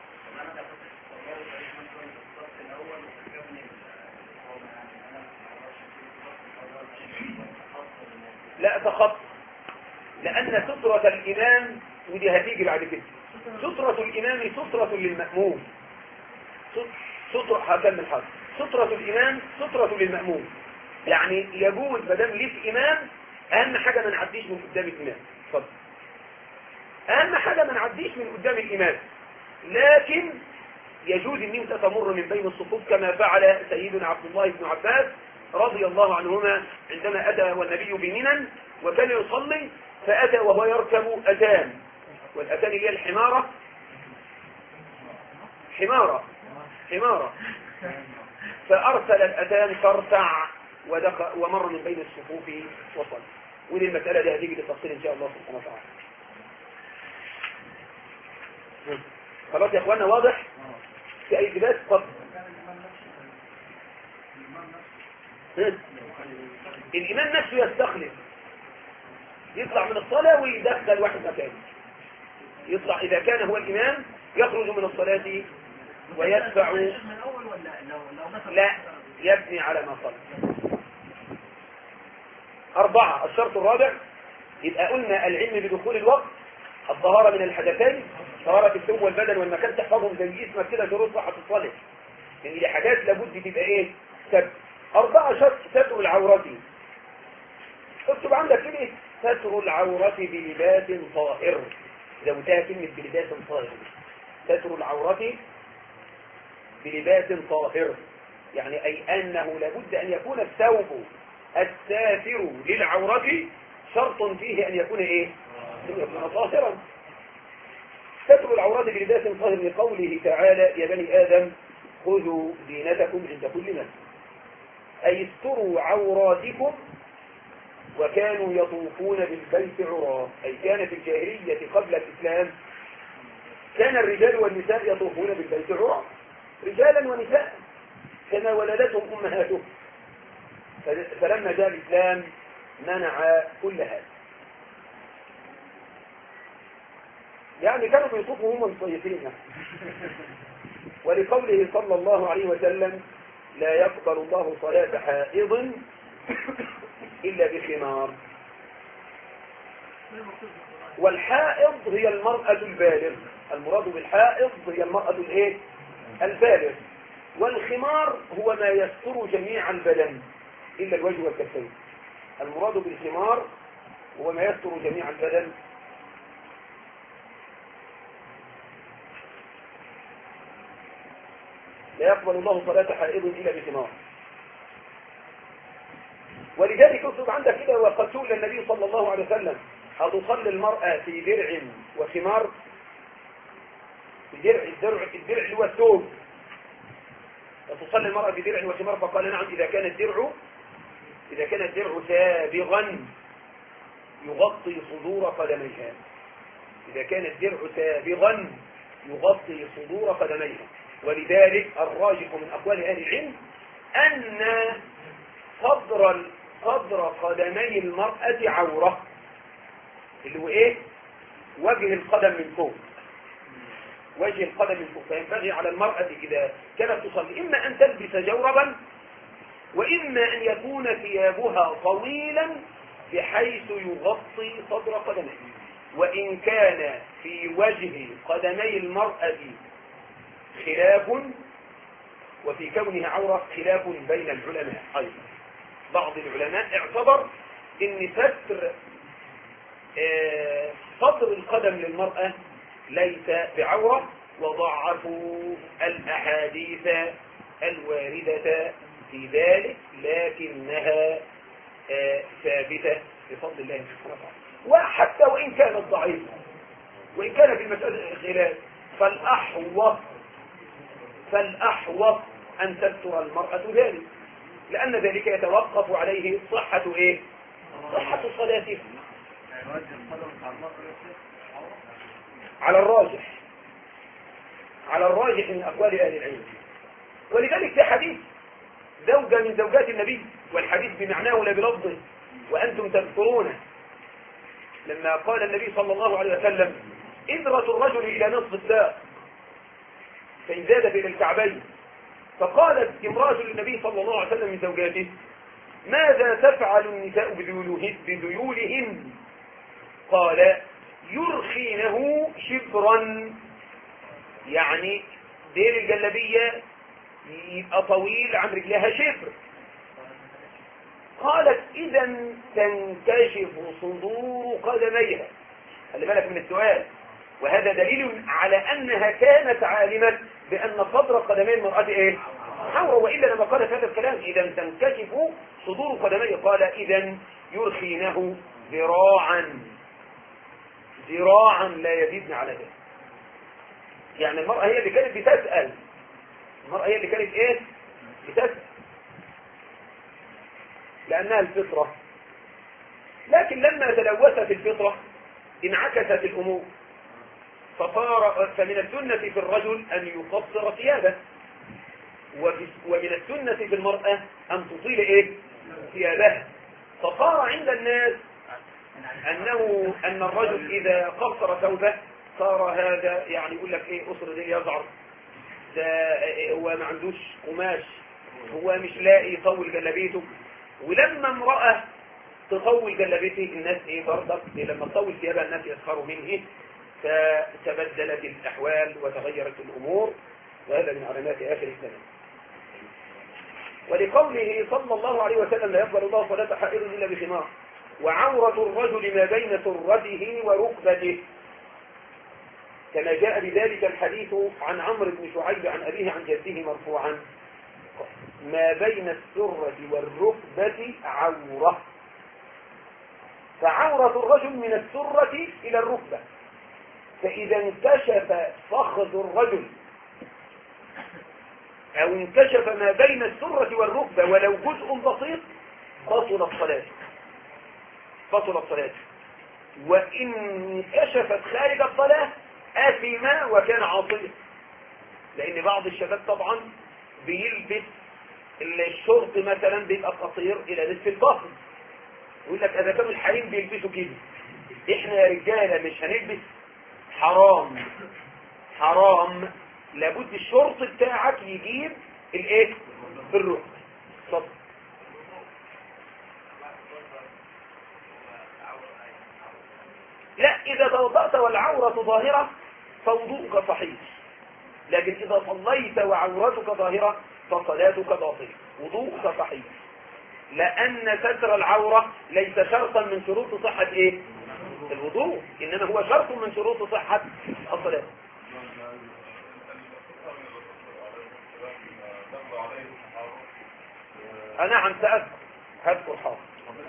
لا فقط، لأن سترة الإمام، ودي هتيجي بعد كده، سترة الإمام سترة للمأموم. هكمل حاجة. سترة الإمام سترة للمأموم، يعني يجوز مدام ليك إمام، أهم حاجة ما نعديش من قدام الإمام. اتفضل. أهم حاجة ما نعديش من قدام الإمام، لكن يجوز أن انت تمر من بين الصفوف كما فعل سيدنا عبد الله بن عباس رضي الله عنهما عندما أتى والنبي بمنى وكان يصلي، فأتى وهو يركب أتان، والأتان هي الحمارة، حمارة، فأرسل الأتان ترتع ومر من بين الصفوف وصل. ودي المسألة دي هتيجي للتفصيل إن شاء الله سبحانه وتعالى. خلاص يا أخوانا، واضح؟ في أي جبات؟ اتفضل. الإمام نفسه يستخلف، يطلع من الصلاة ويدخل واحد مكانه، يطلع إذا كان هو الإمام يخرج من الصلاة ويدفع. لا، يبني على ما صلى. 4. الشرط الرابع، يبقى قلنا العلم بدخول الوقت، الطهارة من الحدثين، طهارة الثوب والبدن والمكان، تحفظهم زي اسمك كده شروط صحة الصلاة، لأن دي حاجات لابد تبقى ستر. 4. شرط ستر العورة. اكتب عندك كده: ستر العورة بلباس طاهر. زودها كلمة بلباس طاهر. ستر العورة بلباس طاهر، يعني أي أنه لابد أن يكون الثوب الساتر للعورة شرط فيه أن يكون أن يكون طاهرا. ستر العورة بلباس طاهر لقوله تعالى: يا بني آدم خذوا زينتكم عند كل مسجد، أي استروا عوراتكم. وكانوا يطوفون بالبيت عراة، أي كانت الجاهلية قبل الإسلام كان الرجال والنساء يطوفون بالبيت عراة، رجالا ونساء كما ولدتهم أمهاتهم. فلما جاء الإسلام منع كل هذا. يعني كانوا بيصفوا هم مصيفين. ولقوله صلى الله عليه وسلم لا يقبل الله صلاة حائض إلا بخمار. والحائض هي المرأة البالغ. المراد بالحائض هي المرأة الايه؟ البالغ. والخمار هو ما يستر جميع البدن إلا الوجه والكفين. المراد بالخمار هو ما يستر جميع البدن. لا يقبل الله صلاة حائض إلا بخمار. ولذلك اكتب عندك كده وقد سئل النبي صلى الله عليه وسلم أتصلي المرأة في درع وخمار؟ الدرع اللي هو الثوب. أتصلي المرأة في درع وخمار؟ فقال نعم إذا كان الدرع سابغا يغطي صدور قدميها. إذا كان الدرع سابغا يغطي صدور قدميها. ولذلك الراجح من أقوال أهل العلم أن صدر قدمي المرأة عورة، اللي هو إيه؟ وجه القدم من فوق. وجه القدم من فوق. فينبغي على المرأة إذا كانت تصلي إما أن تلبس جوربا، وإما أن يكون ثيابها طويلا بحيث يغطي صدر قدميه. وإن كان في وجه قدمي المرأة خلاف، وفي كونها عورة خلاف بين العلماء أيضا. بعض العلماء اعتبر ان ستر صدر القدم للمرأة ليس بعورة، وضعفوا الأحاديث الواردة في ذلك، لكنها ثابتة بفضل الله سبحانه وتعالى. وحتى وإن كانت ضعيفة، وإن كان في المسألة خلاف، فالأحوط أن تستر المرأة ذلك، لأن ذلك يتوقف عليه صحة إيه؟ صحة صلاتها. على الراجح من أقوال أهل العلم. ولذلك في حديث زوجة من زوجات النبي، والحديث بمعناه لا بلفظه وأنتم تذكرونه، لما قال النبي صلى الله عليه وسلم إذرة الرجل إلى نصف الساق فإن زاد إلى الكعبين. فقالت امرأة للنبي صلى الله عليه وسلم من زوجاته ماذا تفعل النساء بذيولهن؟ قال يرخينه شبرا، يعني ديل الجلبية يبقى طويل عن رجلها شبر. قالت إذا تنكشف صدور قدميها. خلي بالك من السؤال، وهذا دليل على أنها كانت عالمة بأن صدر قدمي المرأة إيه؟ عورة. وإلا لما قالت هذا الكلام إذا تنكشف صدور قدميها، قال إذا يرخينه ذراعا لا يزيدن على ذلك. يعني المرأة هي اللي كانت بتسأل، بتسأل لأنها الفطرة. لكن لما تلوثت الفطرة انعكست الأمور، فمن السنة في الرجل أن يقصر ثيابه، ومن السنة في المرأة أن تطيل إيه؟ ثيابها. فصار عند الناس أن الرجل إذا قصر ثوبه صار هذا يعني يقول لك إيه؟ أسر دي يزعر، ده هو ما عندوش قماش، هو مش لاقي يطول جلابيته. ولما امرأة تطول جلابيته الناس إيه برضك لما تطول ثيابها الناس يسخروا منه، فتبدلت الأحوال وتغيرت الأمور. وهذا من علامات آخر الزمان. ولقوله صلى الله عليه وسلم لا يقبل الله صلاة حائض إلا بخمار. وعورة الرجل ما بين سرته وركبته، كما جاء بذلك الحديث عن عمرو بن شعيب عن أبيه عن جده مرفوعا ما بين السرة والركبة عورة. فعورة الرجل من السرة إلى الركبة، فإذا انكشف فخذ الرجل أو انكشف ما بين السرة والركبة ولو جزء بسيط بطلت صلاته. وإن انكشفت خارج الصلاة آثم وكان عاصيا. لان بعض الشباب طبعا بيلبس الشورت مثلا بيبقى قصير الى نصف الفخذ، يقول لك اذا كانوا الحريم بيلبسوا كده احنا يا رجاله مش هنلبس؟ حرام حرام، لابد الشورت بتاعك يجيب الايه؟ الركبه. اتفضل. لا، اذا توضأت والعورة ظاهرة فوضوءك صحيح، لكن اذا صليت وعورتك ظاهرة فصلاتك باطلة، وضوءك صحيح، لان ستر العورة ليس شرطا من شروط صحة ايه؟ الوضوء، انما هو شرط من شروط صحة الصلاة. نعم هذكر حاضر.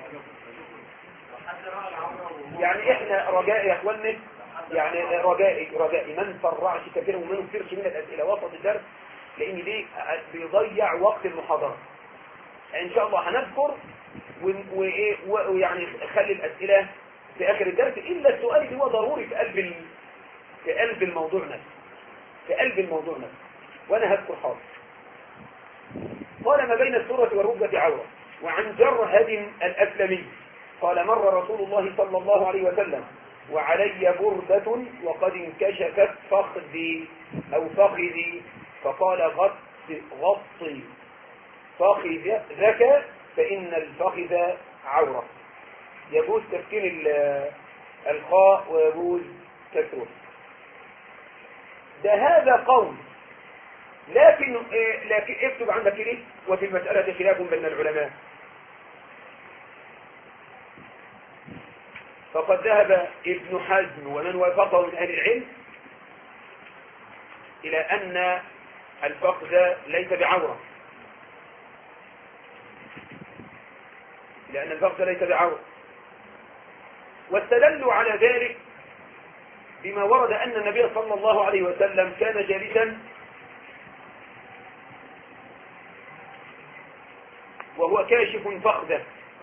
يعني احنا رجائي يا اخواني، يعني رجائي ما نفرعش كثيرا وما نكثرش من الاسئله وسط الدرس، لان دي بيضيع وقت المحاضره. ان شاء الله هنذكر ويعني خلي الاسئله في اخر الدرس، الا السؤال اللي هو ضروري في قلب الموضوع نفسه، وانا هذكر حاضر. قال ما بين السرة والركبة عورة. وعن جرهد الأسلمي قال مر رسول الله صلى الله عليه وسلم وعلي بردة وقد انكشفت فخذي أو فخذي، فقال غطي فخذك فإن الفخذ عورة. يجوز تسكين الخاء ويجوز كسره. ده هذا قول، لكن اكتب عندك ليه؟ وفي المسألة خلاف بين العلماء. فقد ذهب ابن حزم ومن وافقه من أهل العلم إلى أن الفخذ ليس بعورة، واستدلوا على ذلك بما ورد أن النبي صلى الله عليه وسلم كان جالسا وهو كاشف فخذه،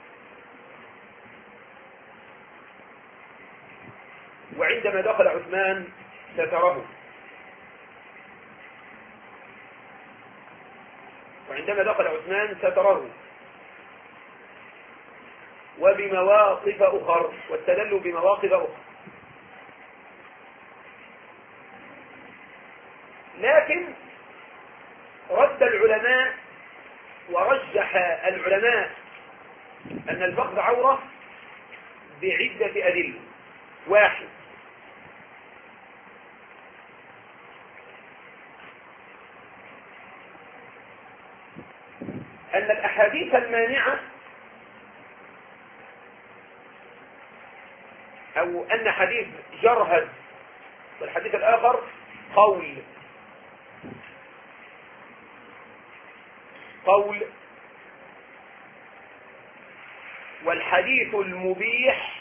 وعندما دخل عثمان ستره، وبمواقف أخرى، واستدلوا بمواقف أخرى. لكن رد العلماء ورجح العلماء أن الفخذ عورة بعدة أدلة. واحد، أن الأحاديث المانعة أو أن حديث جرهد والحديث الآخر قول والحديث المبيح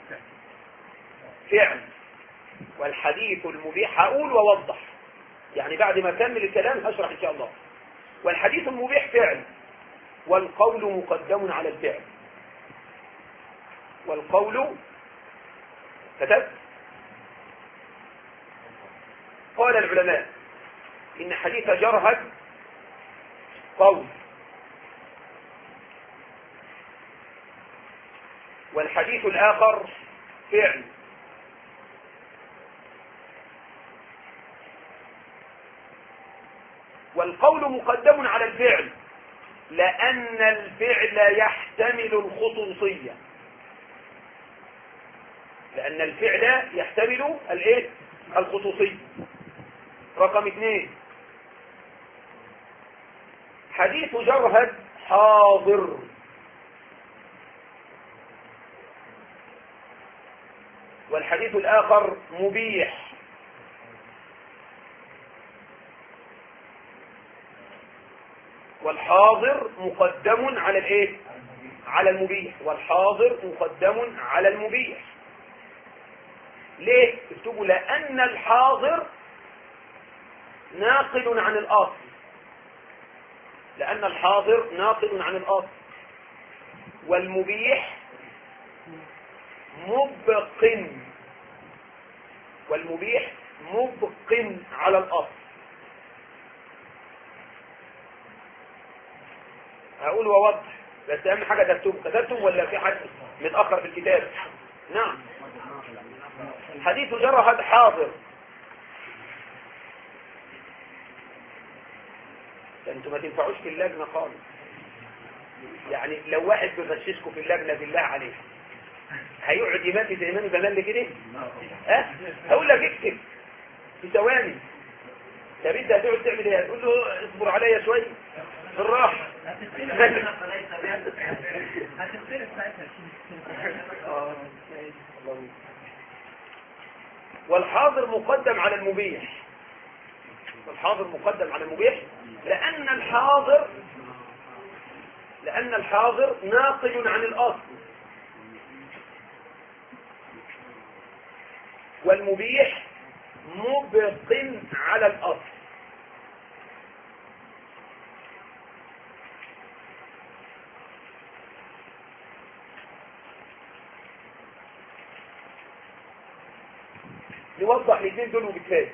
فعل، والحديث المبيح هقول ووضح، يعني بعد ما أكمل الكلام هشرح إن شاء الله. والحديث المبيح فعل، والقول مقدم على الفعل. والقول كتب. قال العلماء إن حديث جرهد قول، والحديث الآخر فعل، والقول مقدم على الفعل لأن الفعل يحتمل الخصوصية، الخصوصية. رقم 2، حديث جرهد حاضر، والحديث الآخر مبيح. والحاضر مقدم على الايه؟ على المبيح. والحاضر مقدم على المبيح. ليه؟ اكتبوا لأن الحاضر ناقل عن الأصل، والمبيح مبق على الأصل. هقول ووضح، بس اهم حاجة كتبتم ولا في حد متأخر في الكتاب؟ نعم. حديث جرى هذا حاضر. انتوا ما تنفعوش في اللجنة خالص، يعني لو واحد بيغششكم في اللجنة بالله عليه هيقعد يماتي زي ما انا بمل كده؟ هقول لك اكتب في ثواني. طب انت هتقعد تعمل ايه؟ هتقول له اصبر عليا شويه بالراحه. والحاضر مقدم على المبيح. الحاضر مقدم على المبيح لأن الحاضر ناقل عن الأصل، والمبيح مبق على الأصل. نوضح الاثنين دول وبالتالي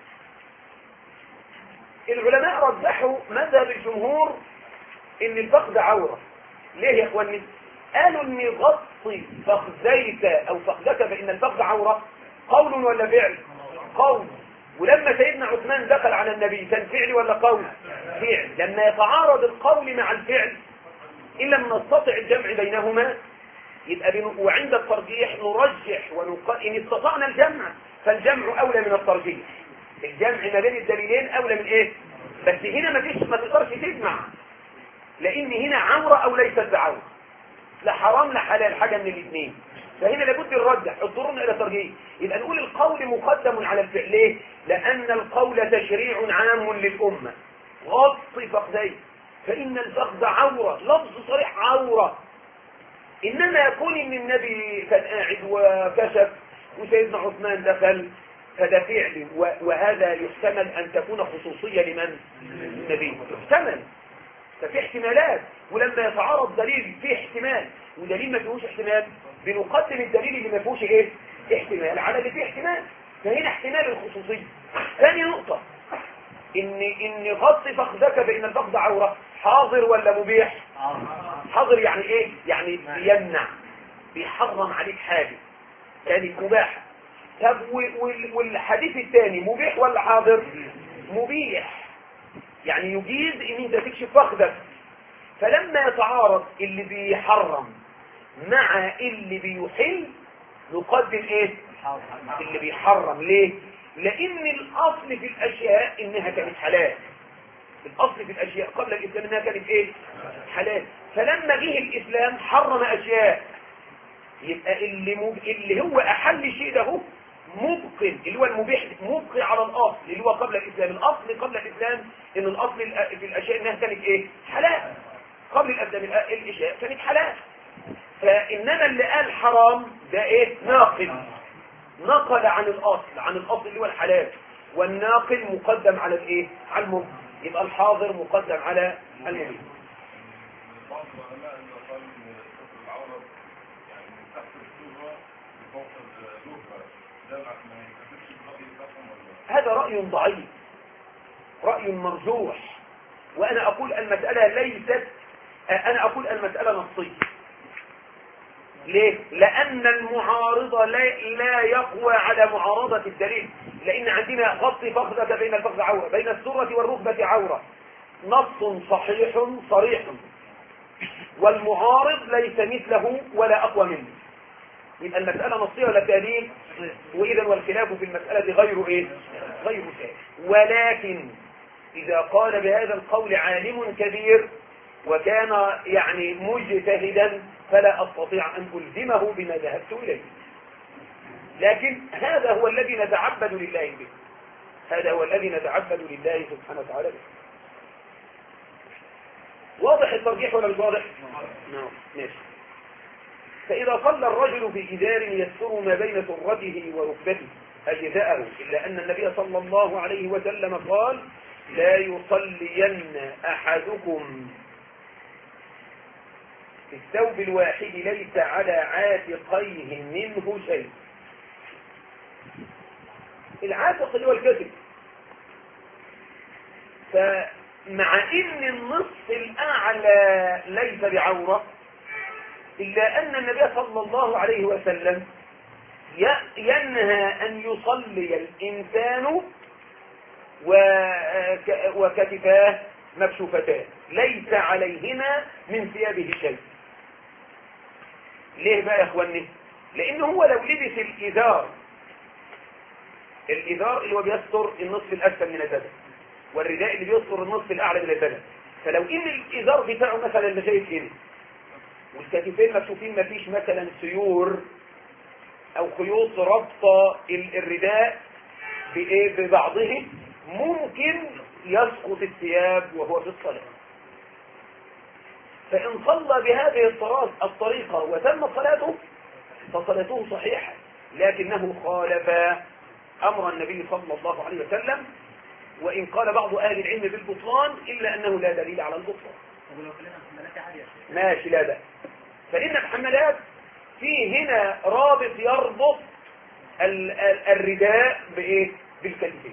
العلماء رجحوا مذهب الجمهور ان الفخذ عورة. ليه يا اخواني؟ قالوا ان غطي فخذيك او فخذك فان الفخذ عورة قول ولا فعل؟ قول. ولما سيدنا عثمان دخل على النبي كان فعل ولا قول؟ فعل. لما يتعارض القول مع الفعل ان لم نستطع الجمع بينهما يبقى وعند الترجيح نرجح ان استطعنا الجمع فالجمع اولى من الترجيح. الجمع ما بين الدليلين اولى من ايه؟ بس هنا ما تقدرش تجمع، لان هنا عورة او ليست بعورة، لا حرام لا حلال، حاجة من الاثنين. فهنا لابد نرجح، اضطرنا الى ترجيح. يبقى نقول القول مقدم على الفعل. ليه؟ لان القول تشريع عام للامة. غطي فخذيك فان الفخذ عورة، لفظ صريح عورة. انما يكون ان النبي كان قاعد وكشف وسيدنا عثمان دخل فده فعل، وهذا يحتمل ان تكون خصوصية لمن؟ النبي. يحتمل، ففي احتمالات. ولما يتعارض دليل فيه احتمال ودليل ما فيهوش احتمال بنقدم الدليل اللي ما فيهوش ايه؟ احتمال على اللي فيه احتمال. فهنا احتمال الخصوصية. ثاني نقطة ان غطي فخذك بان الفخذ عورة حاضر ولا مبيح؟ حاضر. يعني ايه؟ يعني بيمنع، بيحرم عليك حاجة كانت مباحة. طب والحديث الثاني مبيح ولا حاضر؟ مبيح، يعني يجيز ان انت تكشف فخذك. فلما يتعارض اللي بيحرم مع اللي بيحل نقدم ايه؟ اللي بيحرم. ليه؟ لان الاصل في الاشياء انها كانت حلال. الاصل في الاشياء قبل الاسلام انها كانت ايه؟ حلال. فلما جه الاسلام حرم اشياء، يبقى اللي هو احل شيء ده هو مبقي، اللي هو المبيح مبقي على الاصل اللي هو قبل الاسلام. الاصل قبل الاسلام ان الاصل في الاشياء انها كانت ايه؟ حلال. قبل الاسلام الاشياء كانت حلال. فانما اللي قال حرام ده ايه؟ نقل عن الاصل اللي هو الحلال. والناقل مقدم على الايه؟ على المبقي. يبقى الحاضر مقدم على المبيح. هذا رأي ضعيف، رأي مرجوح. وأنا أقول المسألة نصية. ليه؟ لأن المعارض لا يقوى على معارضة الدليل. لأن عندنا غطي فخذك بين الفخذ عورة، بين السرة والركبة عورة، نص صحيح صريح، والمعارض ليس مثله ولا أقوى منه. يبقى المسألة نصية ولا دليل؟ وإذا والخلاف في المسألة غير إيه؟ غير سائل. ولكن إذا قال بهذا القول عالم كبير وكان يعني مجتهدا فلا أستطيع أن ألزمه بما ذهبت إليه. لكن هذا هو الذي نتعبد لله به، هذا هو الذي نتعبد لله سبحانه وتعالى به. واضح الترجيح ولا مش واضح؟ نعم ماشي. فإذا صلى الرجل في إزار يستر ما بين سرته وركبته أجزاءه، إلا أن النبي صلى الله عليه وسلم قال: لا يصلين أحدكم في الثوب الواحد ليس على عاتقيه منه شيء. العاتق اللي هو الكتف. مع ان النصف الاعلى ليس بعورة، الا ان النبي صلى الله عليه وسلم ينهى ان يصلي الانسان وكتفاه مكشوفتان ليس عليهما من ثيابه شيء. ليه بقى يا اخواني؟ لانه هو لو لبس الازار اللي هو بيستر النصف الاسفل من البدن، والرداء اللي بيستر النصف الاعلى من البدن، فلو ان الازار بتاعه مثلا اللي شايف هنا والكتفين مكشوفين، ما فيش مثلا سيور او خيوط رابطه الرداء ببعضه، ممكن يسقط الثياب وهو في الصلاه. فان صلى بهذه الطريقه وتم صلاته فصلاته صحيحه، لكنه خالف امر النبي صلى الله عليه وسلم، وان قال بعض اهل العلم بالبطلان الا انه لا دليل على البطلان. ماشي، لا بأس. فإن الحملات فيه هنا رابط يربط الرداء بإيه؟ بالكتفين.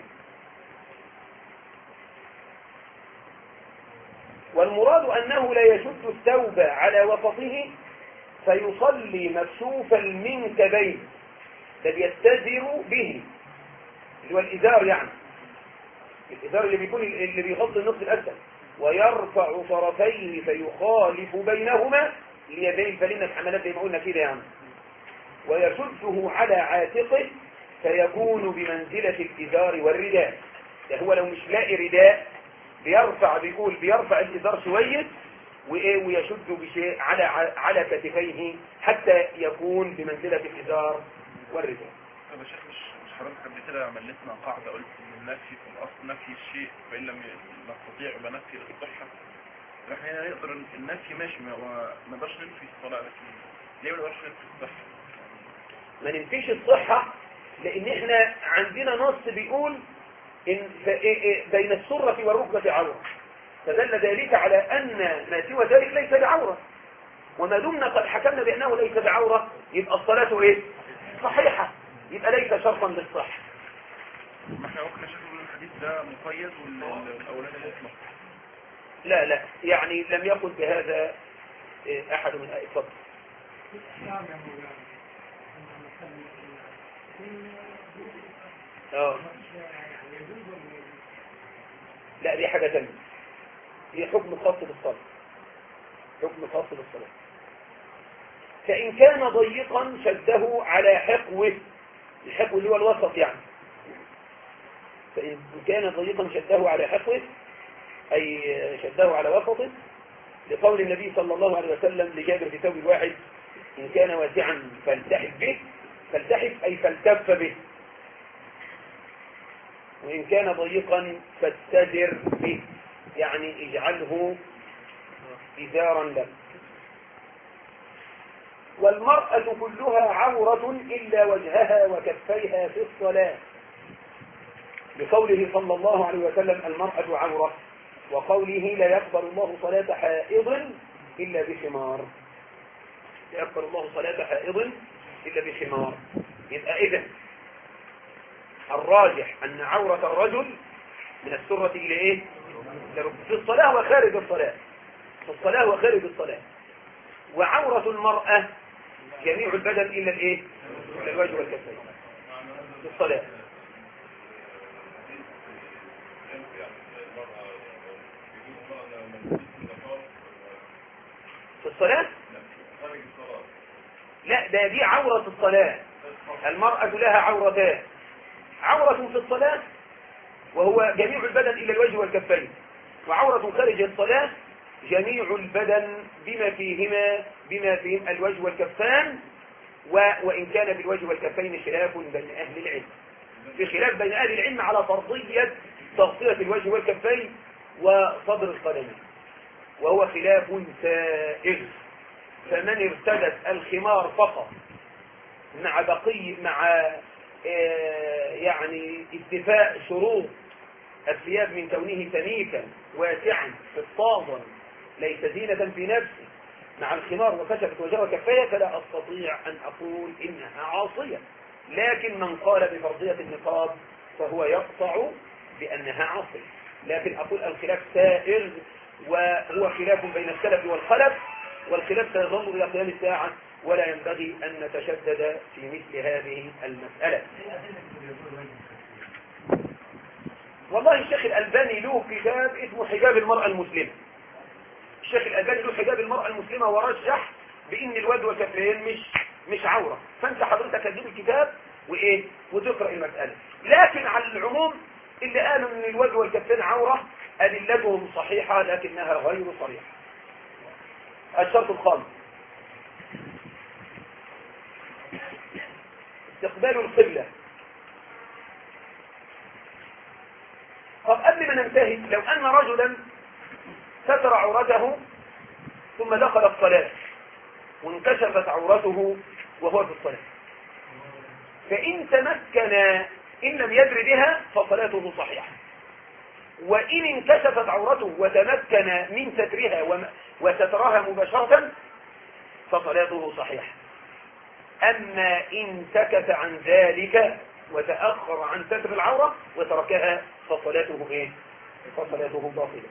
والمراد أنه لا يشد الثوب على وسطه فيصلي مكشوف المنكبين، ده بيستزر به اللي هو الإزار، يعني الإزار اللي بيغطي النصف الأسفل، ويرفع طرفيه فيخالف بينهما اليدين، فلن الحملات زي ما قلنا كده يعني، ويشده على عاتقه فيكون بمنزلة الإزار والرداء. ده هو لو مش لاقي رداء بيرفع الإزار شوية ويشد بشيء على كتفيه حتى يكون بمنزلة الإزار والرداء. طب يا شيخ، مش حضرتك قبل كده عملتنا قاعدة قلت ان النفي في الاصل نفي الشيء، فان لم نستطيع بنفي الصحة. احنا نقدر النفي ماشي، ما نقدرش ننفي الصلاة، لكن ليه ما نقدرش ننفي الصحة؟ ما ننفيش الصحة لان احنا عندنا نص بيقول إن بين السرة والركبة عورة، فدل ذلك على ان ما سوى ذلك ليس بعورة، وما دمنا قد حكمنا بانه ليس بعورة يبقى الصلاة ايه؟ صحيحة، يبقى ليس شرطا للصحة. ما احنا ممكن نشوف ان الحديث ده مقيد والاولاني مطلق. لا يعني لم يقل بهذا احد من اتفضل. لا دي حاجة تانية، دي حكم خاص بالصلاة، حكم خاص بالصلاة. فإن كان ضيقا شده على حقوه، الحقو اللي هو الوسط يعني، فإن كان ضيقا شده على حقوه أي شده على وسطه، لقول النبي صلى الله عليه وسلم لجابر في ثوب الواحد: إن كان واسعا فالتحف به، فالتحف أي فالتف به، وإن كان ضيقا فاستدر به، يعني اجعله إزارا له. والمرأة كلها عورة إلا وجهها وكفيها في الصلاة، بقوله صلى الله عليه وسلم: المرأة عورة، وقوله: لا يقبل الله صلاة حائض إلا بخمار، لا يقبل الله صلاة حائض إلا بخمار. يبقى إذن الراجح أن عورة الرجل من السرة إلى إيه؟ في الصلاة وخارج الصلاة، في الصلاة وخارج الصلاة. وعورة المرأة جميع البدن إلا الإيه؟ إلا الوجه والكفين في الصلاة. في الصلاة؟ لا، دي عورة الصلاة. المرأة لها عورتان: عورة في الصلاة وهو جميع البدن إلا الوجه والكفين، وعورة خارج الصلاة جميع البدن بما فيهم الوجه والكفان، وإن كان بالوجه والكفين خلاف بين أهل العلم، في خلاف بين أهل العلم على فرضية تغطية الوجه والكفين وصدر القدمين، وهو خلاف سائغ. فمن ارتدت الخمار فقط مع يعني اتفاء شروط الثياب من كونه سميكا واسعا فضفاضا ليس زينة في نفسه مع الخمار وكشفت وجهه وكفيه، فلا أستطيع أن أقول إنها عاصية. لكن من قال بفرضية النقاب فهو يقطع بأنها عاصية. لكن أقول الخلاف سائر، وهو خلاف بين السلف والخلف، والخلاف سيظل إلى قيام الساعة، ولا ينبغي أن نتشدد في مثل هذه المسألة. والله الشيخ الألباني له كتاب اسمه حجاب المرأة المسلمة. الشيخ الألباني له حجاب المرأة المسلمة، ورجح بإن الوجه والكفين مش عورة. فأنت حضرتك هتجيب الكتاب وإيه وتقرأ المسألة. لكن على العموم اللي قالوا إن الوجه والكفين عورة أدلتهم صحيحة لكنها غير صريحة. الشرط الخامس استقبال القبلة. طب قبل ما ننتهي، لو أن رجلا ستر عورته ثم دخل الصلاة وانكشفت عورته وهو في الصلاة، فإن تمكن إن لم يدر بها فصلاته صحيحة، وإن انكشفت عورته وتمكن من سترها وسترها مباشرة فصلاته صحيحة. أما إن سكت عن ذلك وتأخر عن ستر العورة وتركها فصلاته إيه؟ فصلاته باطلة.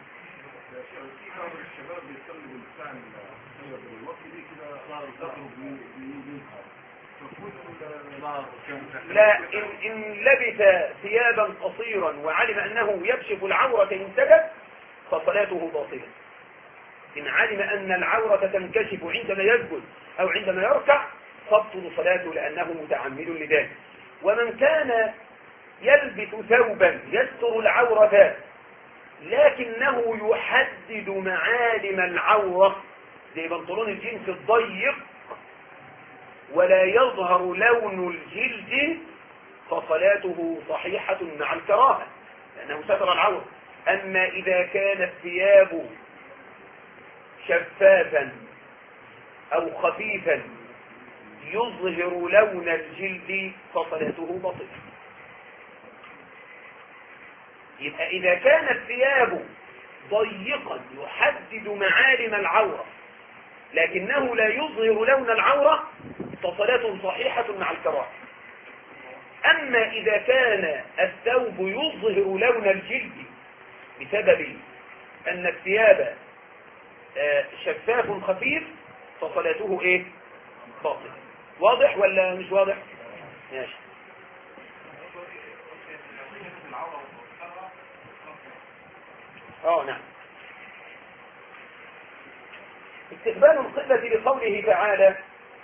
لا، إن لبس ثيابا قصيرا وعلم أنه يكشف العورة إن سكت فصلاته باطلة. إن علم أن العورة تنكشف عندما يسجد أو عندما يركع تبطل صلاته لأنه متعمد لذلك. ومن كان يلبس ثوبا يستر العورة لكنه يحدد معالم العورة زي بنطلون الجينز الضيق ولا يظهر لون الجلد فصلاته صحيحة مع الكراهة لأنه ستر العورة. أما إذا كانت الثياب شفافا أو خفيفا يظهر لون الجلد فصلاته باطلة. يبقى إذا كانت الثياب ضيقا يحدد معالم العورة لكنه لا يظهر لون العورة فصلاته صحيحة مع الكراهة. أما إذا كان الثوب يظهر لون الجلد بسبب أن الثياب شفاف خفيف فصلاته إيه؟ باطل. واضح ولا مش واضح؟ ماشي. نعم. استقبال القبلة لقوله تعالى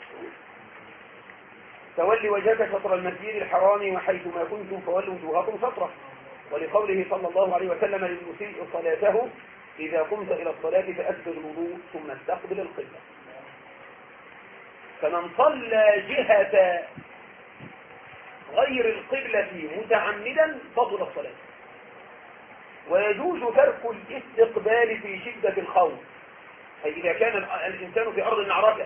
تولي وجهك شطر المسجد الحرام وحيث ما كنتم فولوا وجوهكم شطره، ولقوله صلى الله عليه وسلم للمسيء صلاته إذا قمت إلى الصلاة فأسبغ الوضوء ثم استقبل القبلة. فمن صلى جهة غير القبلة متعمدا بطل الصلاة. ويجوز ترك الاستقبال في شدة الخوف، أي إذا كان الإنسان في أرض المعركة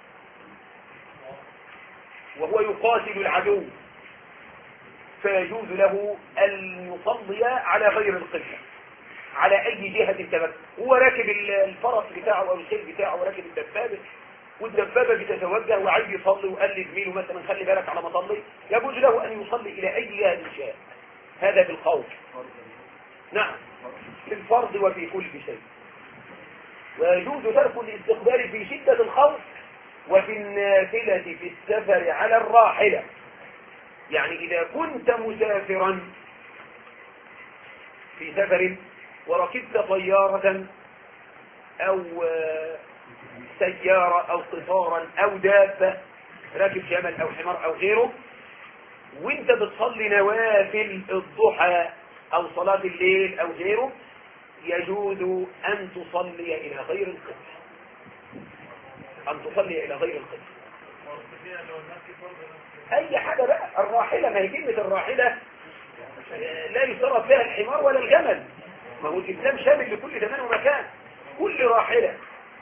وهو يقاتل العدو فيجوز له أن يصلي على غير القبلة على أي جهة تمكن. هو راكب الفرس بتاعه أو الخيل بتاعه وراكب الدبابة والدبابة بتتوجه وعايز يصلي وقال لزميله مثلا خلي بالك على ما تصلي، يجوز له أن يصلي إلى أي جهة شاء. هذا في الخوف. نعم، في الفرض وفي كل شيء. ويجوز ترك الاستقبال في شدة الخوف وفي النافلة في السفر على الراحلة. يعني إذا كنت مسافرا في سفر وركبت طيارة أو سيارة أو قطارا أو دابة راكب جمل أو حمار أو غيره وانت بتصلي نوافل الضحى أو صلاة الليل أو غيره يجوز أن تصلي إلى غير القبلة. أي حاجة بقى. الراحلة ما هي كلمة الراحلة لا يصرف فيها الحمار ولا الجمل، ما هو الإسلام شامل لكل زمان ومكان. كل راحلة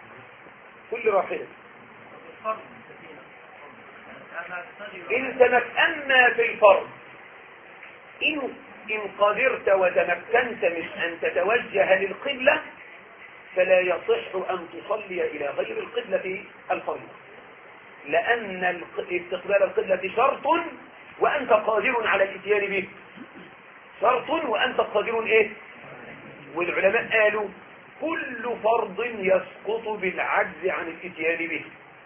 أما في الفرض إن قدرت وتمكنت من أن تتوجه للقبلة فلا يصح أن تصلي إلى غير القبلة في الفرض، لأن استقبال القبلة شرط وأنت قادر على الإتيان به. شرط وأنت قادر والعلماء قالوا كل فرض يسقط بالعجز عن الاتيان به.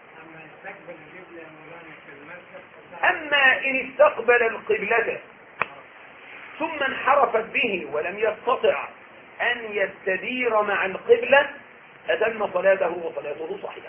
أما إن استقبل القبلة ثم انحرفت به ولم يستطع أن يستدير مع القبلة أتم صلاته وصلاته صحيحة.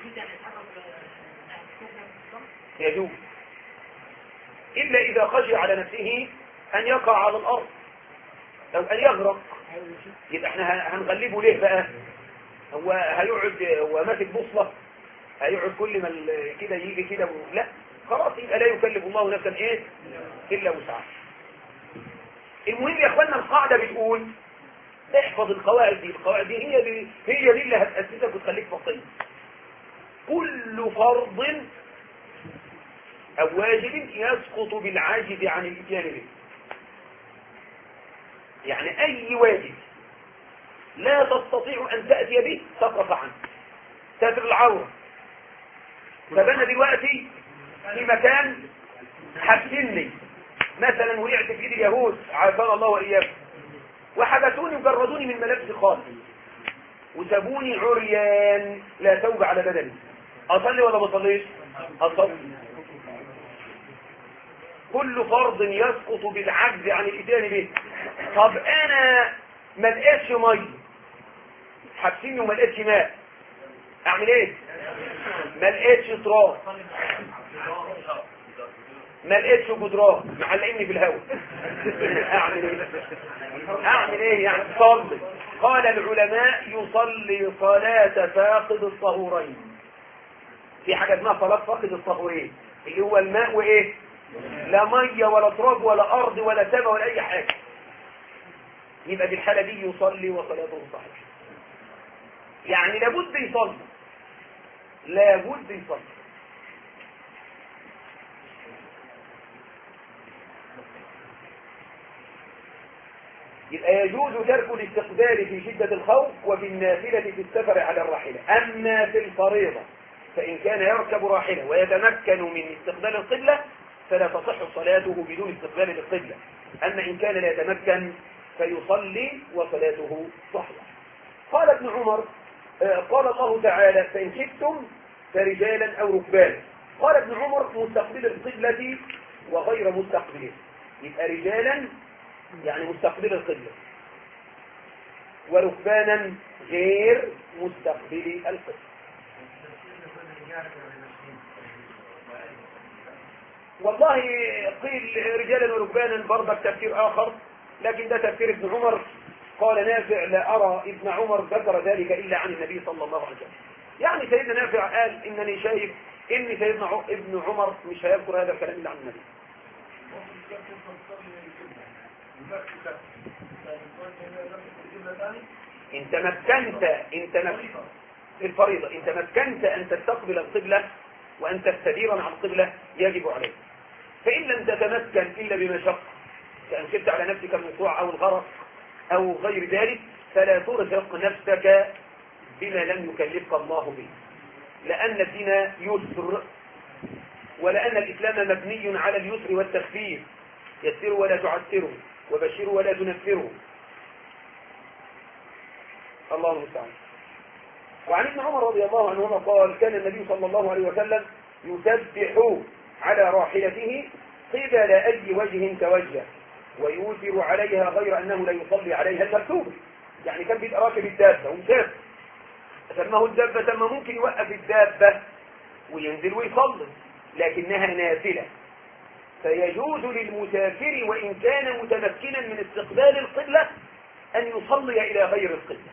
يجوز إلا إذا خشي على نفسه أن يقع على الأرض أو أن يغرق، يبقى احنا هنغلبه ليه بقى؟ هو هيقعد هو ماسك بوصلة هيقعد كل ما كده يجي كده لا خلاص، يبقى لا يكلف الله نفسا ايه إلا وسعها. المهم يا اخوانا القاعدة بتقول احفظ القواعد دي، القواعد دي هي دي اللي هتأسسك وتخليك فقيه. كل فرض أو واجب يسقط بالعاجز عن الاتيان به. يعني أي واجب لا تستطيع أن تأتي به سقط عنك. ستر العورة، فأنا دلوقتي في مكان حبسني مثلا، وقعت في ايد اليهود عافانا الله وإياكم، وحبسوني وجردوني من ملابسي خالص وسابوني عريان لا ثوب على بدني، أصلي ولا ما أصليش؟ أصلي. كل فرض يسقط بالعجز عن الاتيان به. طب انا ما لقيتش ميه، حابسيني وما لقيتش ماء، اعمل ايه؟ ما لقيتش تراب، ما لقيتش جدران معلقيني في الهواء، اعمل ايه يعني؟ صلي. قال العلماء يصلي صلاة فاقد الطهورين. في حاجة اسمها صلاة فاقد الطهورين اللي هو الماء وايه؟ لا ميه ولا تراب ولا ارض ولا سماء ولا اي حاجه. يبقى في الحاله دي يصلي وصلاته صحيحه. يعني لابد يصلي، لابد يصلي. يبقى يجوز ترك الاستقبال في شده الخوف وفي النافله في السفر على الراحله. اما في الفريضه فان كان يركب راحله ويتمكن من استقبال القبله فلا تصح صلاته بدون استقبال للقبلة. أما إن كان لا يتمكن فيصلي وصلاته صحيحة. قال ابن عمر قال الله تعالى فإن خفتم فرجالا أو ركبانا. قال ابن عمر مستقبل القبلة وغير مستقبله. يبقى رجالا يعني مستقبل القبلة، وركبانا غير مستقبل القبلة. والله قيل رجالا وركبانا برضك تفسير آخر، لكن ده تفسير ابن عمر. قال نافع لا أرى ابن عمر ذكر ذلك إلا عن النبي صلى الله عليه وسلم. يعني سيدنا نافع قال إنني شايف إن سيدنا ابن عمر مش هيذكر هذا الكلام إلا عن النبي. إن تمكنت في الفريضة إن تمكنت أن تستقبل القبلة وأن تستدير مع القبلة يجب عليك. فإن لم تتمكن إلا بمشقة كأن كنت على نفسك الوقوع أو الغرق أو غير ذلك فلا ترهق نفسك بما لم يكلفك الله به، لأن الدين يسر، ولأن الإسلام مبني على اليسر والتخفيف. يسروا ولا تعسروا وبشروا ولا تنفروا. الله المستعان. وعن ابن عمر رضي الله عنهما قال كان النبي صلى الله عليه وسلم يسبح على راحلته قبل أي وجه توجه ويوثر عليها غير أنه لا يصلي عليها المكتوب. يعني كان بيبقى راكب الدابة ومسافر، سماه الدابة ثم ممكن يوقف الدابة وينزل ويصلي لكنها نافلة، فيجوز للمسافر وإن كان متمكنا من استقبال القبلة أن يصلي إلى غير القبلة،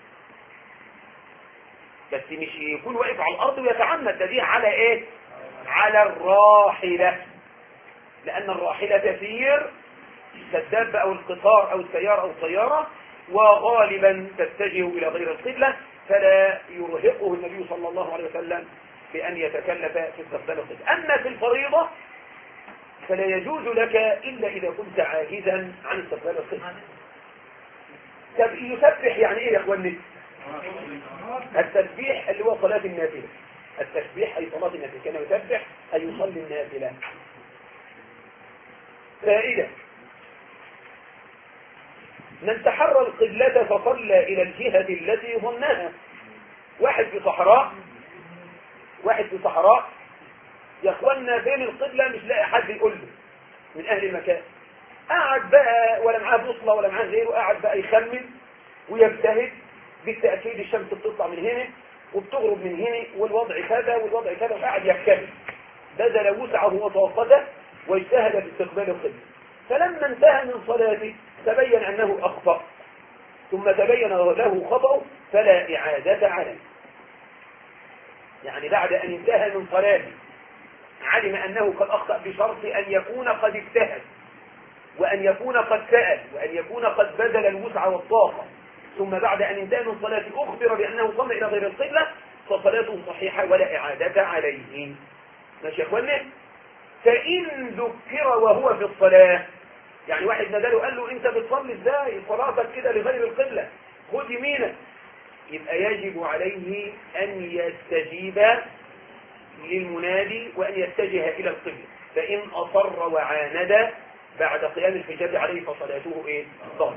بس مش يكون واقف على الأرض ويتعمد. ده دي على إيه؟ على الراحلة، لأن الراحلة تسير كالدابة أو القطار أو السيارة أو الطيارة وغالبا تتجه إلى غير القبلة، فلا يرهقه النبي صلى الله عليه وسلم بأن يتكلف في استقبال القبلة. أما في الفريضة فلا يجوز لك إلا إذا كنت عاجزا عن استقبال القبلة. طب يسبح يعني إيه يا أخواني؟ التسبيح اللي هو صلاة النافلة. التسبيح أي صلاة النافلة، كان يسبح أي يصلي النافلة. فائدة: من تحرى القبلة فصلى إلى الجهة التي ظنها. واحد في صحراء يا اخوانا فين القبلة، مش لاقي حد يقول له من أهل المكان. قاعد بقى ولا معاه بوصلة ولا معاه غيره، قاعد بقى يخمن ويجتهد. بالتأكيد الشمس بتطلع من هنا وبتغرب من هنا، والوضع كذا والوضع كذا، وقاعد يجتهد بذل وسعه وطاقته واجتهد في استقبال القبلة. فلما انتهى من صلاته تبين أنه أخطأ، ثم تبين له خطأه فلا إعادة عليه. يعني بعد أن انتهى من صلاته علم أنه قد أخطأ بشرط أن يكون قد اجتهد، وأن يكون قد سأل، وأن يكون قد بذل الوسع والطاقة، ثم بعد أن انتهى من صلاته أخبر بأنه صلى إلى غير القبلة، فصلاته صحيحة ولا إعادة عليه. ماشي يا أخوانا؟ فإن ذكر وهو في الصلاة، يعني واحد نادله قال له أنت بتصلي إزاي صلاتك كده لغير القبلة، خذ يمينك، يبقى يجب عليه أن يستجيب للمنادي وأن يتجه إلى القبلة. فإن أصر وعاند بعد قيام الحجاب عليه فصلاته إيه؟ باطلة.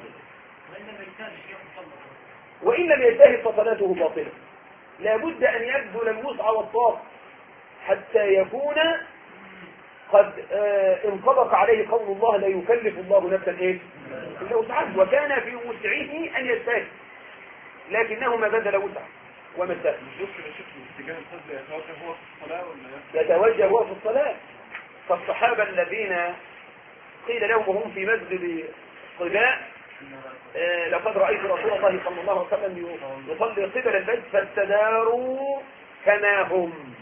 وإن لم يجتهد فصلاته باطلة. لابد أن يبذل الوسع والطاقة حتى يكون قد انطبق عليه قول الله لا يكلف الله نفسا إيه؟ إلا وسعها، وكان في وسعه أن يجتهد لكنه ما بذل وسعه وما اجتهد. يتوجه هو في الصلاة. فالصحابة الذين قيل لهم وهم في مسجد قباء لقد رأيت رسول الله صلى الله عليه وسلم يصلي قبل البيت فاستداروا كما هم.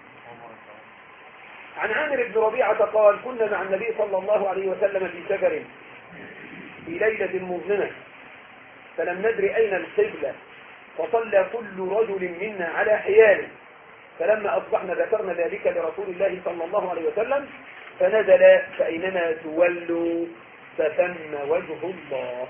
عن عامر بن ربيعة قال كنا مع النبي صلى الله عليه وسلم في سفر في ليلة مظلمة فلم ندر أين القبلة، فصلى كل رجل منا على حياله، فلما أصبحنا ذكرنا ذلك لرسول الله صلى الله عليه وسلم فنزل فأينما تولوا فثم وجه الله.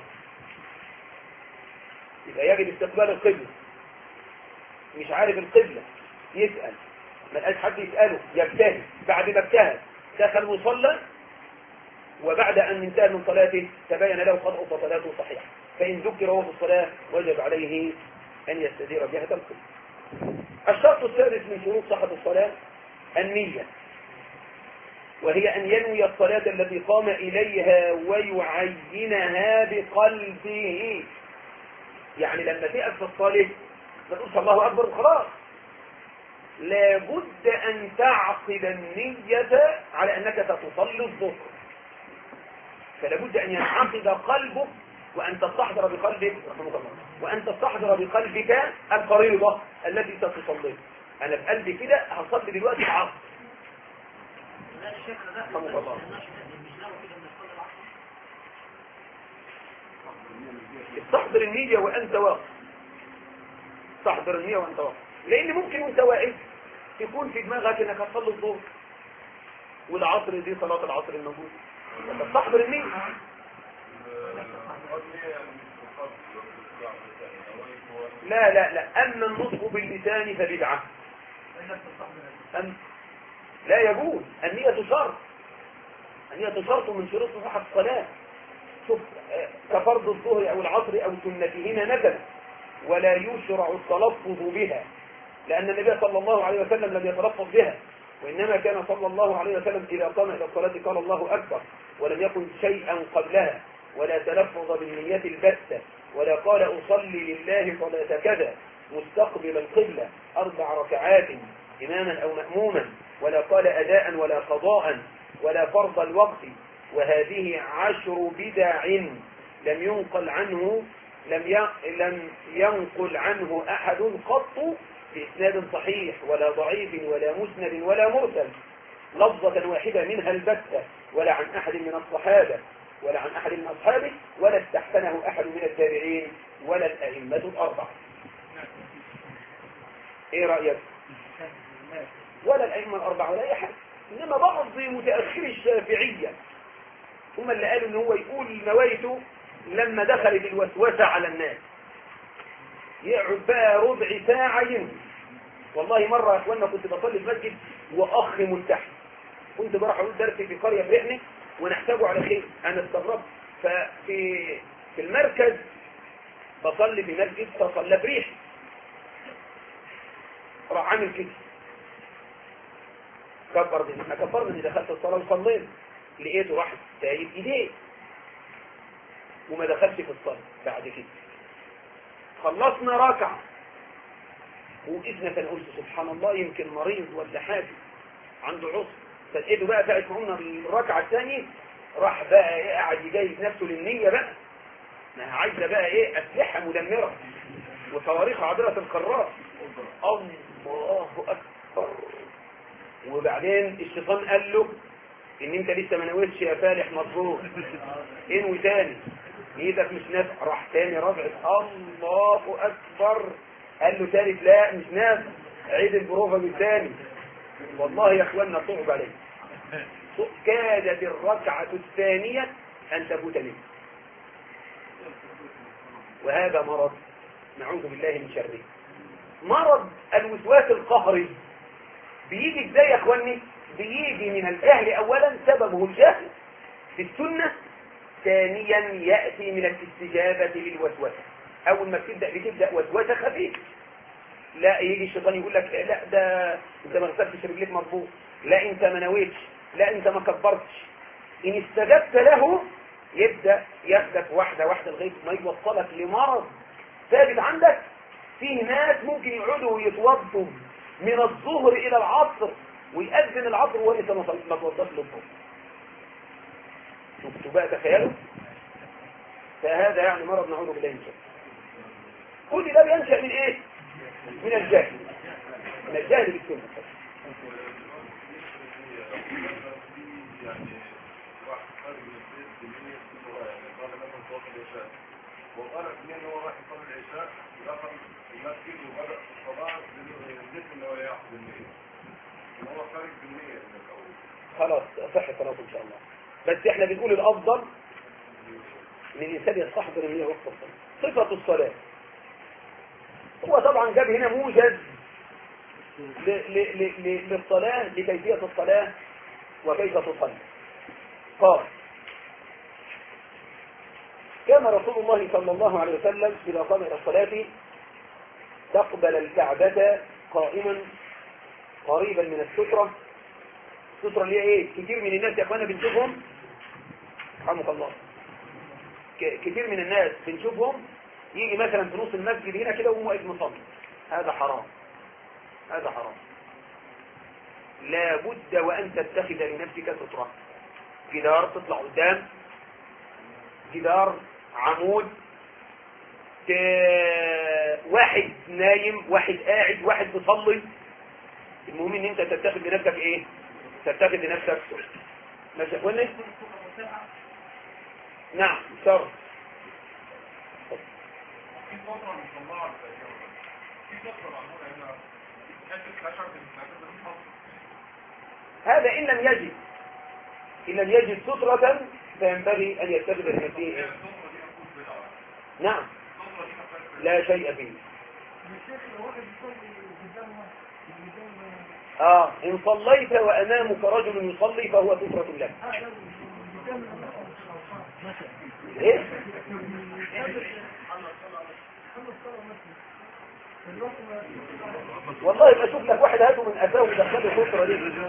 يبقى يجب استقبال القبلة. مش عارف القبلة يسأل، ما لقاش حد يسأله يجتهد. بعد ما اجتهد دخل وصلى، وبعد أن انتهى من صلاته تبين له خطأ فصلاته صحيحة. فإن ذكر وهو في الصلاة وجب عليه أن يستدير جهة القبلة. الشرط الثالث من شروط صحة الصلاة النية، وهي أن ينوي الصلاة التي قام إليها ويعينها بقلبه. يعني لما تقف في الصلاة ما تقولش الله أكبر وخلاص، لابد أن تعقد النية على أنك ستصلي الظهر. فلابد أن ينعقد قلبك وأن تستحضر بقلبك رحمك الله، وأن تستحضر بقلبك الفريضة التي ستصلي. أنا بقلبي كده هصلي دلوقتي العصر رحمك الله. استحضر النية وأنت واقف، استحضر النية وأنت واقف، لأن ممكن وأنت واقف يكون في دماغك أنك هتصلي الظهر والعصر دي صلاة العصر الموجودة، تستحضر النية. لا لا لا، أما النطق باللسان فبدعة. لا يجوز. النية شرط، النية شرط من شروط صحة الصلاة. شوف كفرض الظهر أو العصر أو سنتهما مثلا، ولا يشرع التلفظ بها، لأن النبي صلى الله عليه وسلم لم يتلفظ بها، وإنما كان صلى الله عليه وسلم إذا قام إلى الصلاة قال الله أكبر، ولم يكن شيئا قبلها، ولا تلفظ بالنية البتة، ولا قال أصلي لله صلاة كذا مستقبل القبلة 4 ركعات إماما أو مأموما، ولا قال أداء ولا قضاء ولا فرض الوقت. وهذه 10 بدع لم ينقل عنه أحد قط بإسناد صحيح ولا ضعيف ولا مسند ولا مرسل لفظة واحدة منها البتة، ولا عن أحد من الصحابة ولا عن أحد من أصحابه، ولا استحسنه أحد من التابعين ولا الأئمة الأربعة. إيه رأيك؟ ولا الأئمة الأربعة ولا أي حد، إنما بعض متأخري الشافعية هم اللي قالوا إن هو يقول نويته لما دخلت الوسوسة على الناس، يقعد بقى ربع ساعة ينوي. والله مرة يا أخوانا كنت بصلي في مسجد وأخ ملتحي، كنت بروح أقول درسي في قرية برحنة ونحسبه على خير. أنا استغربت، في المركز مركز بصلي في مسجد فصلى في ريح، راح عامل كده كبر دي، احنا كبرنا اني دخلت الصلاه وصلينا، لقيته راح سايب ايديه وما دخلش في الصلاه. بعد كده خلصنا ركعه وإذن فنقول سبحان الله يمكن مريض ولا حاجه عنده عسر، فلقيته بقى فاقت معنا الركعه الثانيه راح بقى ايه قاعد يجهز نفسه للنيه بقى، ما عايزه بقى ايه اسلحه مدمره وصواريخ عابره القارات. الله اكبر. وبعدين الشيطان قال له ان انت لسه ما نويتش يا فالح مظبوط، انوي تاني نيتك مش نافع. راح تاني رجع الله اكبر، قال له تالت لا مش نافع، عيد البروفه بالتاني. والله يا اخوانا صعب عليه، كادت الركعه الثانيه ان تفوت منه، وهذا مرض نعوذ بالله من شره. مرض الوسواس القهري بيجي ازاي يا اخواني؟ بيجي من الاهل اولا سببه الجهل في السنه، ثانيا ياتي من الاستجابه للوسوسه. اول ما بتبدا وسوسه خفيفه، لا يجي الشيطان يقول لك لا ده انت ما غسلتش رجليك مظبوط، لا انت ما نويتش، لا انت ما كبرتش. ان استجبت له يبدا ياخدك واحده واحده لغايه ما يوصلك لمرض ثابت عندك. فيه ناس ممكن يقعدوا ويتوضوا من الظهر الى العصر ويأذن العصر وانت ما توضاش للظهر. شفتوا بقى تخيلوا؟ فهذا يعني مرض نعوذ بالله من شره. كل ده بينشأ من ايه؟ من الجهل، من الجهل بالسنة. وقال اثنين هو راح يصلي العشاء ودخل المسجد وبدأ الصلاة بالذكر اللي هو ياخذ النية وهو خارج بالنية من الأول. خلاص صح صلاة ان شاء الله، بس احنا بنقول الافضل ان الانسان يستحضر النية وقت الصلاة. صفة الصلاة هو طبعا جاب هنا موجز للصلاة، لكيفية الصلاة وكيف تصلي. قال كان رسول الله صلى الله عليه وسلم إذا قام إلى الصلاة تقبل الكعبة قائما قريبا من السترة. السترة اللي هي ايه؟ كتير من الناس يا اخوانا بنشوفهم رحمك الله، كتير من الناس بنشوفهم يجي مثلا في نص المسجد هنا كده وهو واقف مصلي. هذا حرام، هذا حرام. لا بد وأن تتخذ لنفسك سترة، جدار تطلع قدام، جدار، عمود، واحد نايم، واحد قاعد، واحد بيصلي. المهم ان انت تتخذ لنفسك ايه؟ تتخذ لنفسك ماشي اخواني؟ نعم شرط. في فترة مصنعة في فترة معمولة هنا حتة خشب المعتبر هذا إن لم يجد، إن لم يجد سترة فينبغي أن يتخذ لنفسه إيه؟ نعم لا شيء فيه. إن صليت وأمامك رجل يصلي فهو سترة لك. إيه؟ والله ما اشوف لك واحد هاته من أفاه ودخله سترة ليه.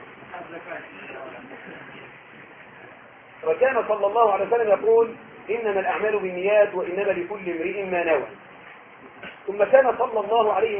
وكان صلى الله عليه وسلم يقول إنما الأعمال بالنيات وإنما لكل امرئ ما نوى. ثم كان صلى الله عليه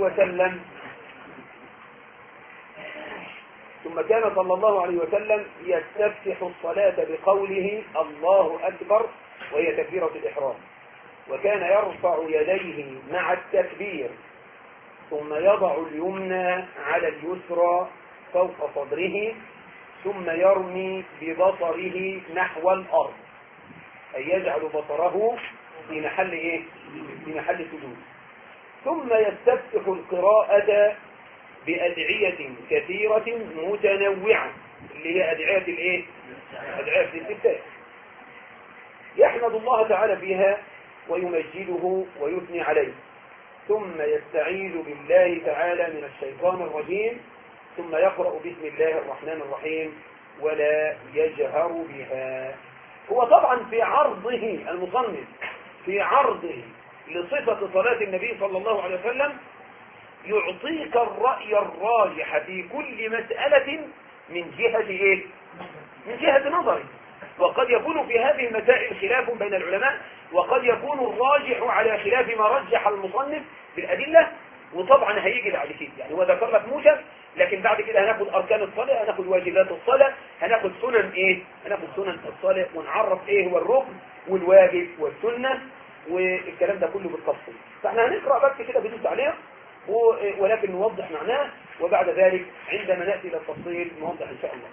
وسلم يستفتح الصلاة بقوله الله أكبر وهي تكبيرة الإحرام، وكان يرفع يديه مع التكبير ثم يضع اليمنى على اليسرى فوق صدره ثم يرمي ببصره نحو الأرض، أي يجعل بصره في محل إيه؟ في محل سجود. ثم يستفتح القراءة بأدعية كثيرة متنوعة اللي هي أدعية الإيه؟ أدعية الاستفتاح، يحمد الله تعالى فيها ويمجده ويثني عليه، ثم يستعيذ بالله تعالى من الشيطان الرجيم، ثم يقرأ بسم الله الرحمن الرحيم ولا يجهر بها. هو طبعا في عرضه المصنف في عرضه لصفة صلاة النبي صلى الله عليه وسلم يعطيك الرأي الراجح في كل مسألة من جهة إيه؟ من جهة نظره. وقد يكون في هذه المسائل خلاف بين العلماء، وقد يكون الراجح على خلاف ما رجح المصنف بالأدلة. وطبعا هيجي بعد كده، يعني هو ذكر لك موجب، لكن بعد كده هناخد أركان الصلاة، هناخد واجبات الصلاة، هناخد سنن إيه؟ هناخد سنن الصلاة، ونعرف إيه هو الركن والواجب والسنة والكلام ده كله بالتفصيل. فاحنا هنقرأ بس كده بدون تعليق، ولكن نوضح معناه، وبعد ذلك عندما نأتي إلى التفصيل نوضح إن شاء الله.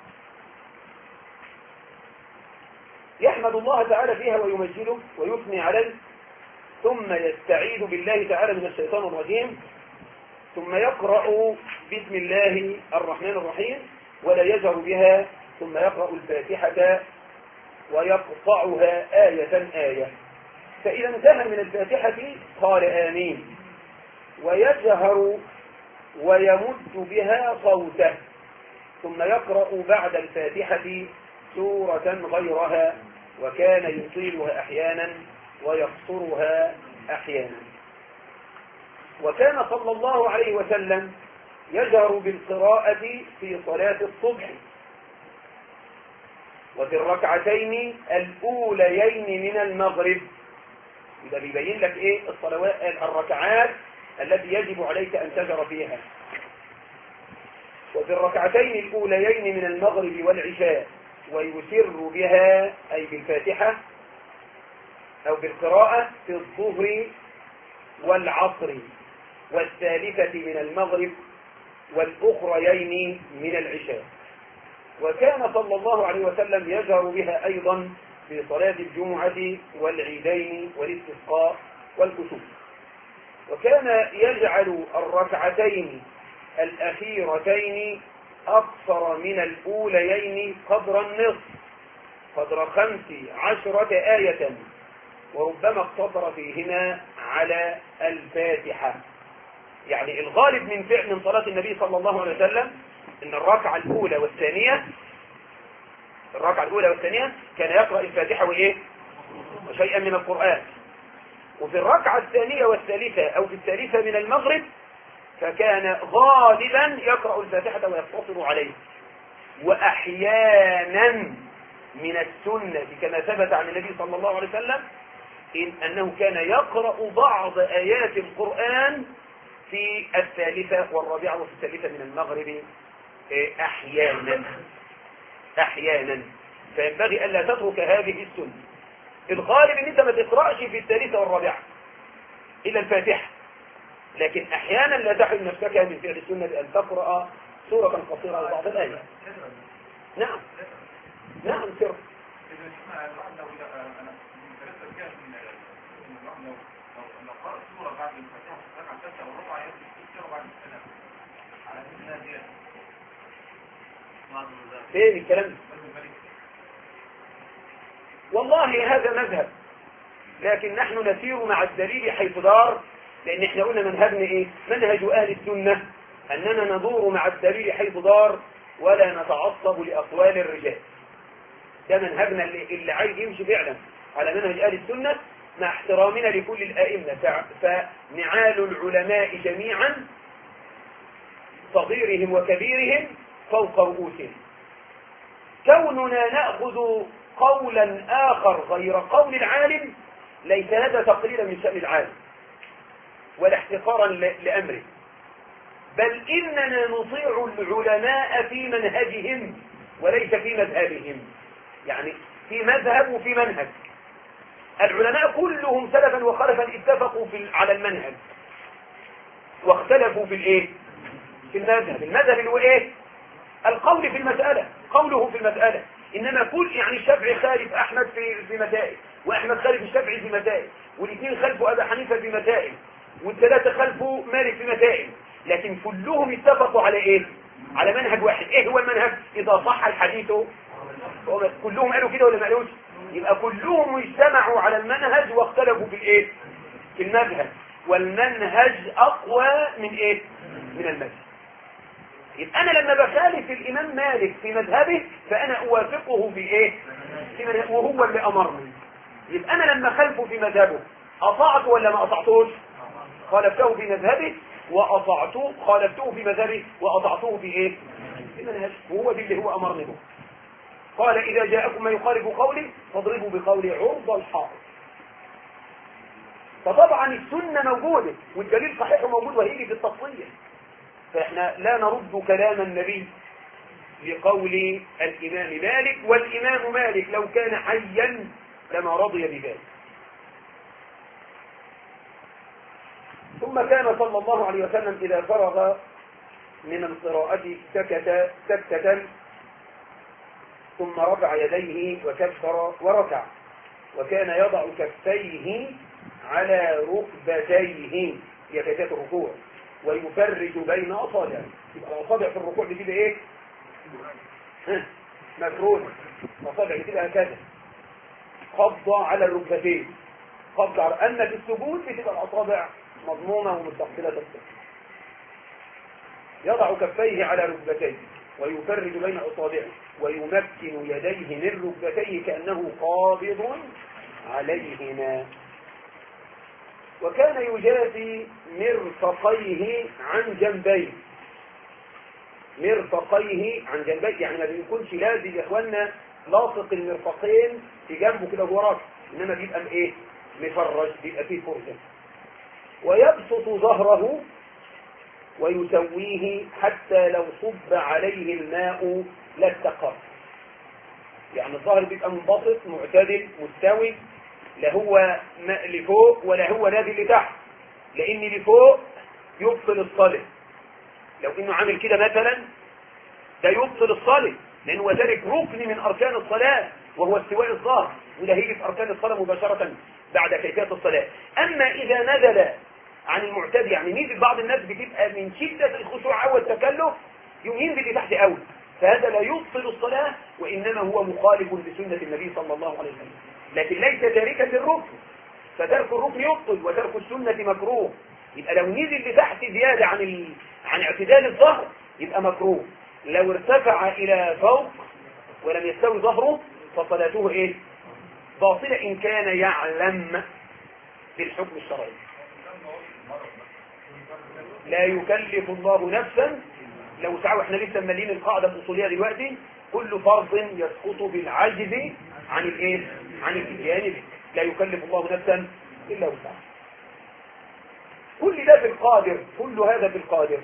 يحمد الله تعالى فيها ويمجده ويثني عليه، ثم يستعيذ بالله تعالى من الشيطان الرجيم، ثم يقرأ بسم الله الرحمن الرحيم ولا يجهر بها، ثم يقرأ الفاتحة ويقطعها آية آية. فإذا انتهى من الفاتحة قال آمين، ويجهر ويمد بها صوته، ثم يقرأ بعد الفاتحة سورة غيرها، وكان يطيلها أحيانا ويقصرها أحيانا. وكان صلى الله عليه وسلم يجهر بالقراءة في صلاة الصبح وفي الركعتين الأوليين من المغرب. إذا بيبين لك إيه الصلوات الركعات التي يجب عليك أن تجهر فيها. وفي الركعتين الأوليين من المغرب والعشاء، ويسر بها أي بالفاتحة أو بالقراءة في الظهر والعصر والثالثة من المغرب والأخريين من العشاء. وكان صلى الله عليه وسلم يجهر بها أيضا في صلاة الجمعة والعيدين والاستسقاء والكسوف. وكان يجعل الركعتين الأخيرتين أقصر من الأوليين قدر النصف، قدر 15 آية، وربما اقتصر فيهما على الفاتحة. يعني الغالب من فعل من صلاة النبي صلى الله عليه وسلم ان الركعة الأولى والثانية كان يقرأ الفاتحة وإيه؟ وشيئا من القرآن. وفي الركعة الثانية والثالثة أو في الثالثة من المغرب فكان غالبا يقرأ الفاتحة ويقتصر عليه. وأحيانا من السنة كما ثبت عن النبي صلى الله عليه وسلم أنه كان يقرأ بعض آيات القرآن في الثالثة والرابعة وفي الثالثة من المغرب أحيانا. فينبغي ألا تترك هذه السنة. الغالب أن أنت ما تقرأش في الثالثة والرابعة إلا الفاتحة، لكن أحيانا لا تحرم نفسك من فعل السنة بأن تقرأ سورة قصيرة أو بعض الآيات. نعم سر. فين الكلام ده؟ والله هذا مذهب، لكن نحن نسير مع الدليل حيث دار، لأن احنا قلنا منهجنا ايه؟ منهج أهل السنة أننا ندور مع الدليل حيث دار ولا نتعصب لأقوال الرجال. ده منهجنا اللي عايز يمشي فعلا على منهج أهل السنة مع احترامنا لكل الآئمة. فنعال العلماء جميعا صغيرهم وكبيرهم فوق رؤوسهم. كوننا نأخذ قولا آخر غير قول العالم ليس هذا تقليلا من شأن العالم ولا احتقارا لأمره، بل إننا نطيع العلماء في منهجهم وليس في مذهبهم. يعني في مذهب وفي منهج. العلماء كلهم سلفا وخلفا اتفقوا على المنهج واختلفوا في الايه؟ في المذهب. المذهب اللي هو ايه؟ القول في المسألة، قوله في المسألة. إنما يعني الشافعي خالف أحمد في مسائل، وأحمد خالف الشافعي في مسائل، والاثنين خلفوا أبا حنيفة في مسائل، والثلاثة خلفوا مالك في مسائل، لكن كلهم اتفقوا على إيه؟ على منهج واحد. إيه هو المنهج؟ إذا صح الحديث كلهم قالوا كده ولا ما قالوش؟ يبقى كلهم اجتمعوا على المنهج واختلفوا في الإيه؟ في المذهب. والمنهج أقوى من إيه؟ من المذهب. يبقى أنا لما بخالف الإمام مالك في مذهبه فأنا أوافقه في إيه؟ في مذهب، وهو اللي أمرني. يبقى أنا لما خلفه في مذهبه أطعته ولا ما أطعتوش؟ خالفته في مذهبه وأطعته، خالفته في مذهبه وأطعته في إيه؟ في منهج، وهو دي اللي هو أمرني به. قال إذا جاءكم ما يخالف قولي فاضربوا بقولي عرض الحائط. فطبعا السنة موجودة والدليل صحيح موجود وهيجي في التفصيل، فإحنا لا نرد كلام النبي لقول الإمام مالك، والإمام مالك لو كان حيا لما رضي بذلك. ثم كان صلى الله عليه وسلم إذا فرغ من القراءة سكت سكتة ثم رفع يديه وكبر وركع، وكان يضع كفيه على ركبتيه في كيفية الركوع ويفرج بين أصابعه. يبقى الأصابع في الركوع بتبقى إيه؟ مفرودة، الأصابع بتبقى هكذا قبضة على الركبتين، قبضة على أن في السجود بتبقى الأصابع مضمومة ومستقبلة السجود. يضع كفيه على ركبتيه ويفرج بين أصابعه ويمكن يديه من ركبتيه كأنه قابض عليهما، وكان يجافي مرفقيه عن جنبيه. مرفقيه عن جنبيه يعني ما بيكونش لازم يا اخوانا لاصق المرفقين في جنبه كده وراك، انما بيبقى ايه؟ مفرج، بيبقى فيه فرجه. ويبسط ظهره ويسويه حتى لو صب عليه الماء لاستقر. يعني الظهر بيبقى منبسط معتدل مستوي، لا هو لفوق ولا هو نازل لتحت، لان لفوق يبطل الصلاة. لو انه عامل كده مثلا ده يبطل الصلاة، لانه ذلك ركن من اركان الصلاة وهو استواء الظهر، وده هيجي في اركان الصلاة مباشرة بعد كيفية الصلاة. اما اذا نزل عن المعتاد، يعني نزل بعض الناس بتبقى من شدة الخشوع او التكلف يوم ينزل لتحت قوي، فهذا لا يبطل الصلاة وانما هو مخالف لسنة النبي صلى الله عليه وسلم، لكن ليس تاركا للركن، فترك الركن يبطل وترك السنة مكروه. يبقى لو نزل لتحت زيادة عن اعتدال الظهر يبقى مكروه. لو ارتفع الى فوق ولم يستوي ظهره فصلاته ايه؟ باطلة ان كان يعلم بالحكم الشرعي. لا يكلف الله نفسا لو سعوا. احنا لسه مالين القاعدة الأصولية دلوقتي، كل فرض يسقط بالعجز عن الايه؟ عن الاتيان به. لا يكلف الله نفسا الا وسعها. كل ده في القادر، كل هذا في القادر.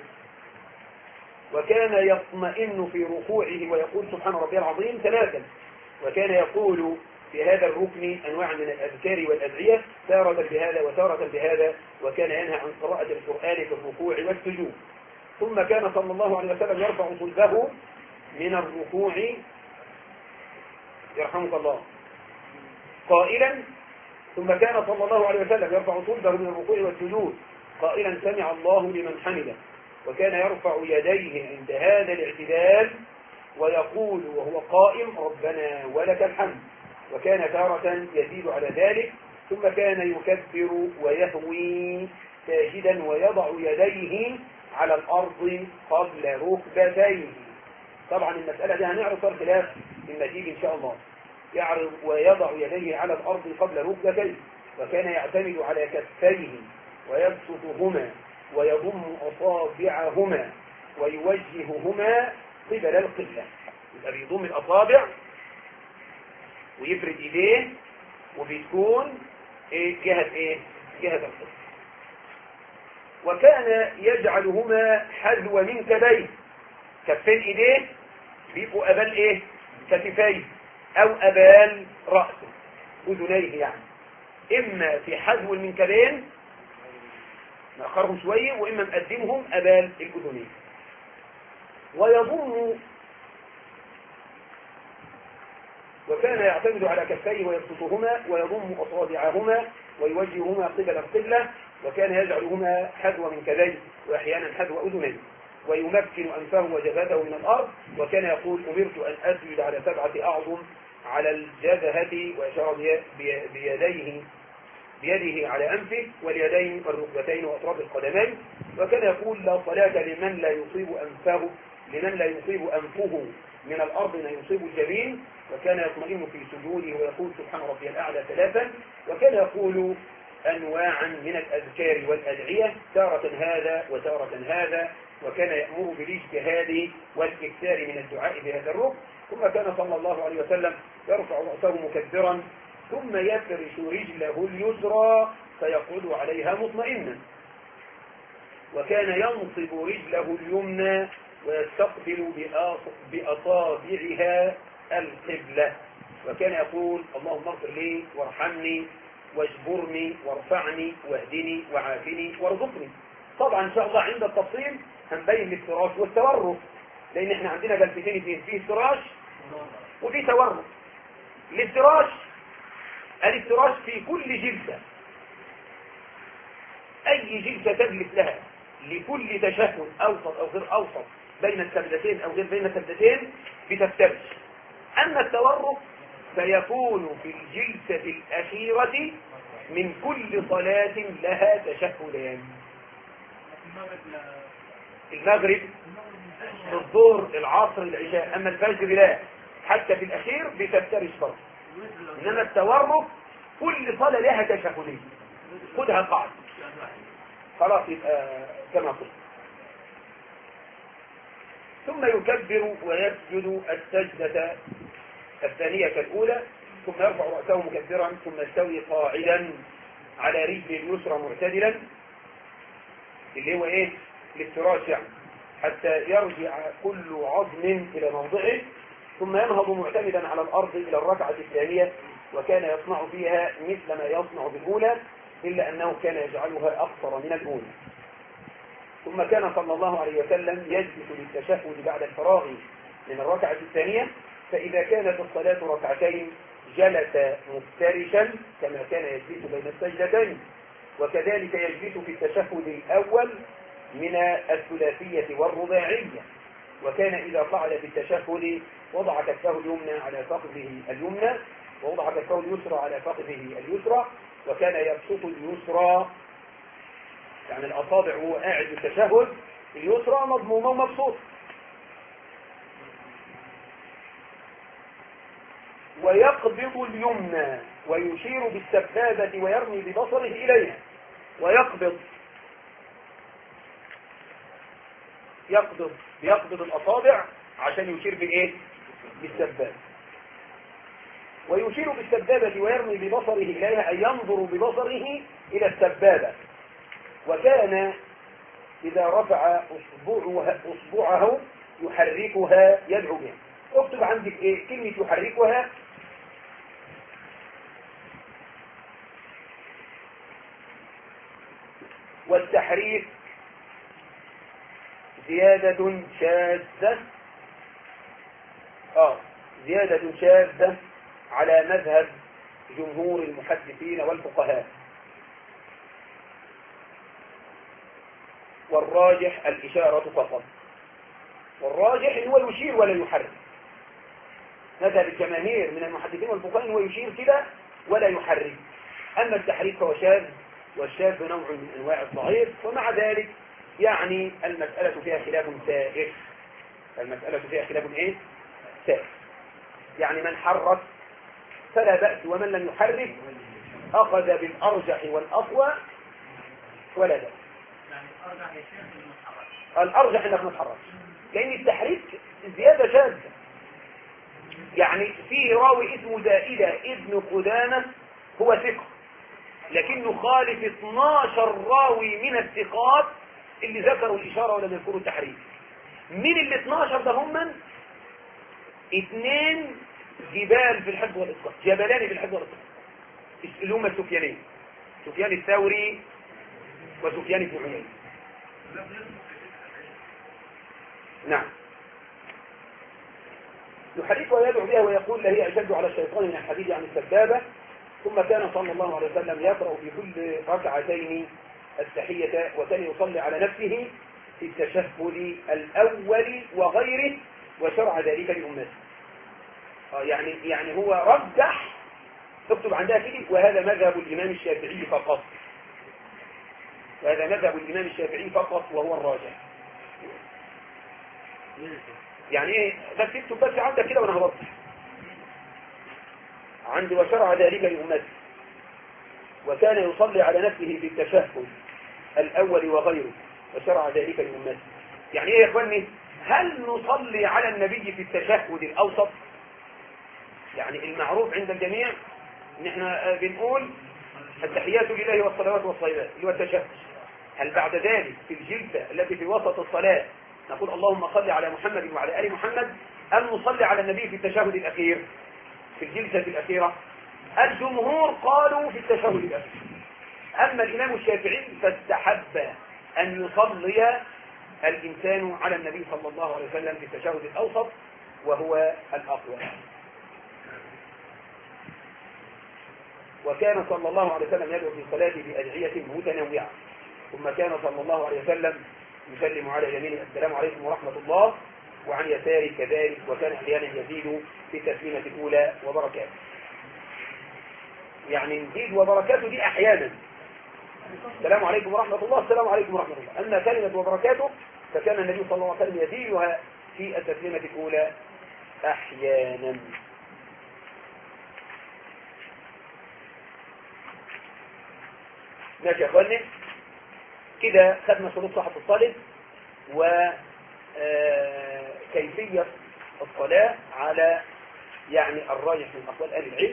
وكان يطمئن في ركوعه ويقول سبحان ربي العظيم ثلاثا، وكان يقول في هذا الركن أنواع من الأذكار والأدعية، تارة بهذا وتارة بهذا، وكان ينهى عن قراءة القرآن في الركوع والسجود. ثم كان صلى الله عليه وسلم يرفع صلبه من الركوع يرحمك الله قائلا، ثم كان صلى الله عليه وسلم يرفع صلبه من الركوع والسجود قائلا سمع الله لمن حمده، وكان يرفع يديه عند هذا الاعتدال ويقول وهو قائم ربنا ولك الحمد، وكان تارة يزيد على ذلك. ثم كان يكبر ويهوي ساجدا ويضع يديه على الأرض قبل ركبتيه. طبعا المسألة دي هنعرف الخلاف المزيد إن شاء الله. يعرض ويضع يديه على الأرض قبل ركبتيه، وكان يعتمد على كفيه ويبسطهما ويضم أصابعهما ويوجههما قبل القبلة. يبقى بيضم الأصابع ويفرد إيديه وبتكون جهة جهة القبلة. وكان يجعلهما حذو منكبيه، كفين إيديه بيبقوا أبال كتفيه أو أبال رأسه أذنيه، يعني إما في حذو المنكبين نأخرهم شوية، وإما مقدمهم أبال الأذنين. وكان يعتمد على كفيه ويبسطهما ويضم أصابعهما ويوجههما قبل القبلة، وكان يجعلهما حذو منكبيه وأحيانا حذو أذنيه، ويمكن أنفه وجبهته من الأرض. وكان يقول أمرت أن أسجد على 7 أعظم على الجبهة، وأشار بيده على أنفه واليدين والركبتين وأطراف القدمين. وكان يقول لا صلاة لمن لا يصيب أنفه من الأرض ما يصيب الجبين، وكان يطمئن في سجوده ويقول سبحان ربي الأعلى 3، وكان يقول أنواعا من الأذكار والأدعية، تارة هذا وتارة هذا، وكان يأمر بالاجتهاد والإكثار من الدعاء بهذا الركن. ثم كان صلى الله عليه وسلم يرفع رأسه مكبرا، ثم يفرش رجله اليسرى فيقعد عليها مطمئنا، وكان ينصب رجله اليمنى ويستقبل بأصابعها القبلة، وكان يقول اللهم اغفر لي وارحمني واجبرني وارفعني واهدني وعافني وارزقني. طبعا ان شاء الله عند التفصيل هنبين الافتراش والتورك، لان احنا عندنا جلستين فيه افتراش وفي تورك. الافتراش في كل جلسة، اي جلسة تجلس لها لكل تشهد اوسط او غير اوسط، بين السجدتين او غير بين السجدتين، بتفترش. اما التورك فيكون في الجلسة الاخيرة من كل صلاة لها تشهدان. المغرب، الظهر، العصر، العشاء. اما الفجر لا، حتى في الاخير بتفترش برضه. انما التورك كل صلاة لها تشهدين، خدها قاعدة خلاص، يبقى كما قلت. ثم يكبر ويسجد السجدة الثانية كالأولى، ثم يرفع رأسه مكبرا، ثم يستوي قاعدا على رجل اليسرى معتدلا، اللي هو ايه؟ الافتراش يعني، حتى يرجع كل عظم إلى موضعه، ثم ينهض معتمدا على الأرض إلى الركعة الثانية، وكان يصنع فيها مثل ما يصنع بالأولى، إلا أنه كان يجعلها أقصر من الأولى. ثم كان صلى الله عليه وسلم يجلس للتشهد بعد الفراغ من الركعة الثانية، فإذا كانت الصلاة ركعتين جلس مفترشا كما كان يجلس بين السجدتين، وكذلك يجلس في التشهد الأول من الثلاثية والرباعية. وكان إذا قعد في التشهد وضع كفه اليمنى على فخذه اليمنى، ووضع كفه اليسرى على فخذه اليسرى، وكان يبسط اليسرى، يعني الأصابع وهو قاعد في التشهد، اليسرى مضمومة ومبسوطة، ويقبض اليمنى ويشير بالسبابة ويرمي ببصره إليها. ويقبض يقبض الأصابع عشان يشير بإيه؟ بالسبابة. ويشير بالسبابة ويرمي ببصره إليها، أي ينظر ببصره إلى السبابة. وكان إذا رفع أصبعه يحركها يدعو بها. اكتب عندك إيه كلمة يحركها؟ والتحريك زيادة شاذة، زيادة شاذة على مذهب جمهور المحدثين والفقهاء، والراجح الإشارة فقط. والراجح إن هو يشير ولا يحرك. مذهب الجماهير من المحدثين والفقهاء هو يشير كده ولا يحرك. أما التحريك فهو شاذ، والشاذ نوع من أنواع الضعيف، ومع ذلك يعني المسألة فيها خلاف سائغ. المسألة فيها خلاف إيه؟ سائغ. يعني من حرك فلا بأس، ومن لم يحرك أخذ بالأرجح والأقوى ولا بأس. الأرجح أنك ما تحركش، لأن التحريك زيادة شاذة. يعني في راوي اسمه زائدة ابن قدامة هو ثقة، لكنه خالف 12 راوي من الثقات اللي ذكروا الإشارة ولم يذكروا التحريك. من ال 12 ده هم 2 جبال في الحفظ والإتقان، جبلان في الحفظ والإتقان، اللي هم السفيانين، سفيان الثوري وسفيان بن عيينة. نعم. يحركها ويدعو بها ويقول لا هي أشد على الشيطان من الحديد عن السبابة. ثم كان صلى الله عليه وسلم يقرأ في كل ركعتين التحية، وكان يصلي على نفسه في التشهد الأول وغيره، وشرع ذلك لأمته. يعني هو رجح، اكتب عندها كده، وهذا مذهب الإمام الشافعي فقط، وهذا مذهب الإمام الشافعي فقط وهو الراجح. يعني ايه؟ بس اكتب بس عندك كده وانا هوضح. عندي وشرع ذلك لأمته، وكان يصلي على نفسه في التشهد الأول وغيره، وشرع ذلك لأمته. يعني ايه يا اخواني؟ هل نصلي على النبي في التشهد الأوسط؟ يعني المعروف عند الجميع ان احنا بنقول التحيات لله والصلوات والطيبات اللي هو التشهد. هل بعد ذلك في الجلسة التي في وسط الصلاة نقول اللهم صل على محمد وعلى آل محمد، أم نصلي على النبي في التشهد الأخير في الجلسة الأخيرة؟ الجمهور قالوا في التشهد الأخير. أما الإمام الشافعي فاستحب أن يصلي الإنسان على النبي صلى الله عليه وسلم في التشهد الأوسط، وهو الأقوى. وكان صلى الله عليه وسلم يدعو في صلاته بأدعية متنوعة، ثم كان صلى الله عليه وسلم يسلم على يمينه السلام عليكم ورحمة الله، وعن يساره كذلك، وكان أحيانا يزيد في التسليمة الأولى وبركاته. يعني نزيد وبركاته دي أحيانا، السلام عليكم ورحمة الله، السلام عليكم ورحمة الله. أما كلمة وبركاته فكان النبي صلى الله عليه وسلم يزيدها في التسليمة الأولى أحيانا. ماشي يا أخواني، كده خدنا شروط صحة الطالب وكيفية الصلاة على يعني الراجح من أقوال أهل العلم.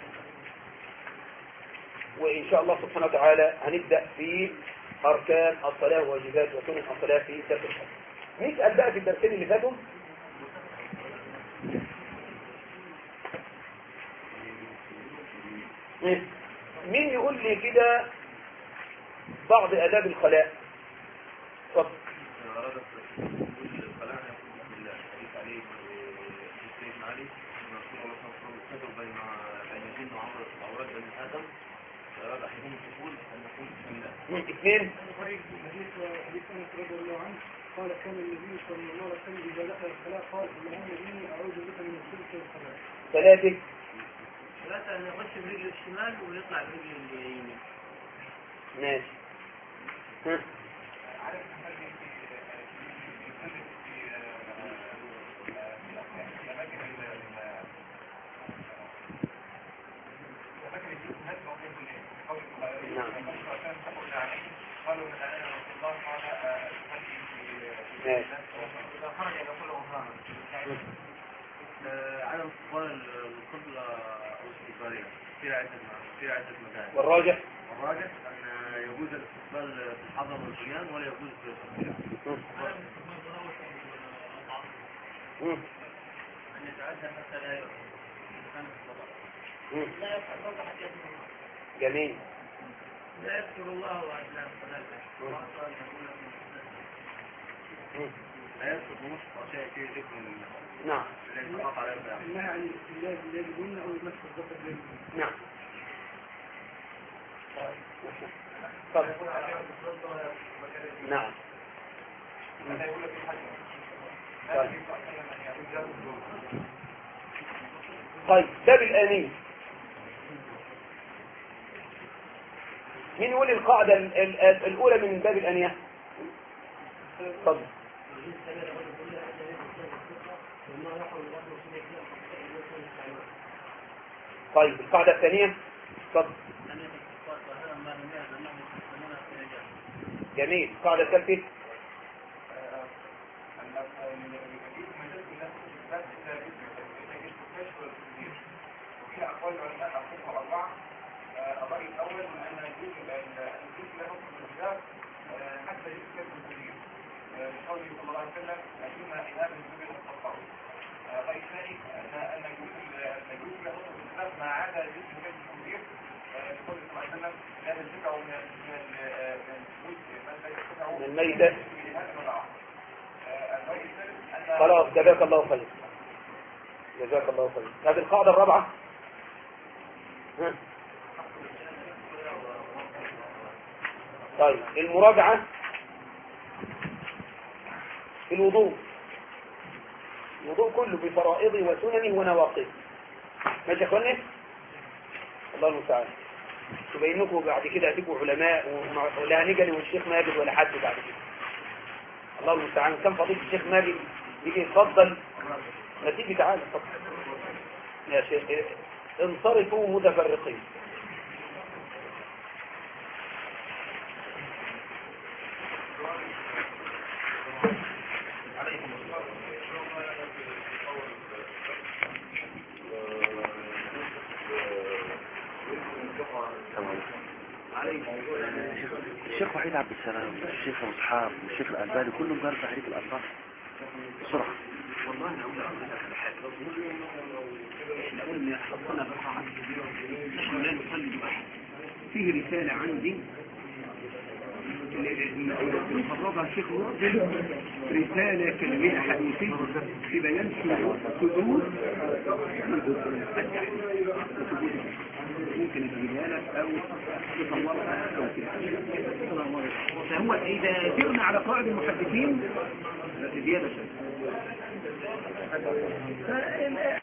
وإن شاء الله سبحانه وتعالى هنبدأ في أركان الصلاة وواجبات وسنن الصلاة في درس الحج. نسأل بقى في الدرسين اللي فاتوا مين يقول لي كده بعض آداب الخلاء؟ اتفضل. اثنين. قال كان النبي صلى الله عليه وسلم إذا دخل الخلاء قال اللهم إني أعوذ بك من الشرك والخلاء. ثلاثة. ثلاثة أن يخش برجل الشمال ويطلع برجل اليمين. ماشي. عدم استقبال القبلة أو استقبالها في عدة مكان. والراجح أن يجوز الاستقبال في الحضر والبيان ولا يجوز في التفكير. أن يتعدى حتى لا يكون لا يفعل الله حتى يكون. جميل. لا يذكر الله وأجل صلاته. لا يذكر نصف شيء في ذكر نعم. النهي عن الاستدلال باليد أو المسح الذكر باليد. نعم. طيب. نعم. طيب باب الآنية. مين يقول القاعدة الأولى من باب الآنية؟ تفضل. طيب القاعدة الثانية. تفضل. جميل. القاعدة الثالثة. وفي أقوال العلماء أقوال أربعة. الرأي الأول من أن يجوز الجزء له حكم الكتاب حتى يثبت الكبير لقوله صلى الله عليه وسلم أيما إمام الزبير الخطاب. الرأي الثاني أن يجوز له حكم الكتاب ما عدا جزء الكبير لقوله صلى الله عليه وسلم لا تنتفع من الميتة. خلاص جزاك الله خير. جزاك الله خير. هذه القاعدة الرابعة. طيب المراجعة في الوضوء. الوضوء كله بفرائضه وسننه ونواقضه. ماشي يا اخواني؟ الله المستعان. تبين لكم بعد كده هتبقوا علماء ولا هنجري والشيخ ماجد ولا حد بعد كده. الله المستعان. كم فضيلة الشيخ ماجد يجي يتفضل. ما تيجي تعالى اتفضل يا شيخ. انصرفوا متفرقين. الشيخ وحيد عبد السلام والشيخ مصحاب والشيخ الألباني كلهم قالوا تحريف الألفاظ بسرعة. والله انا اقول لك حاجه. احنا قلنا حطنا بقى نحن لا نقلد احد. فيه رساله عندي اللي خرجها الشيخ مرسل، رساله كلاميه حديثيه في بيان حدود التحديث. ممكن اجيبها لك او تصورها او كده. فهو اذا سرنا على قواعد المحدثين زياده شيء.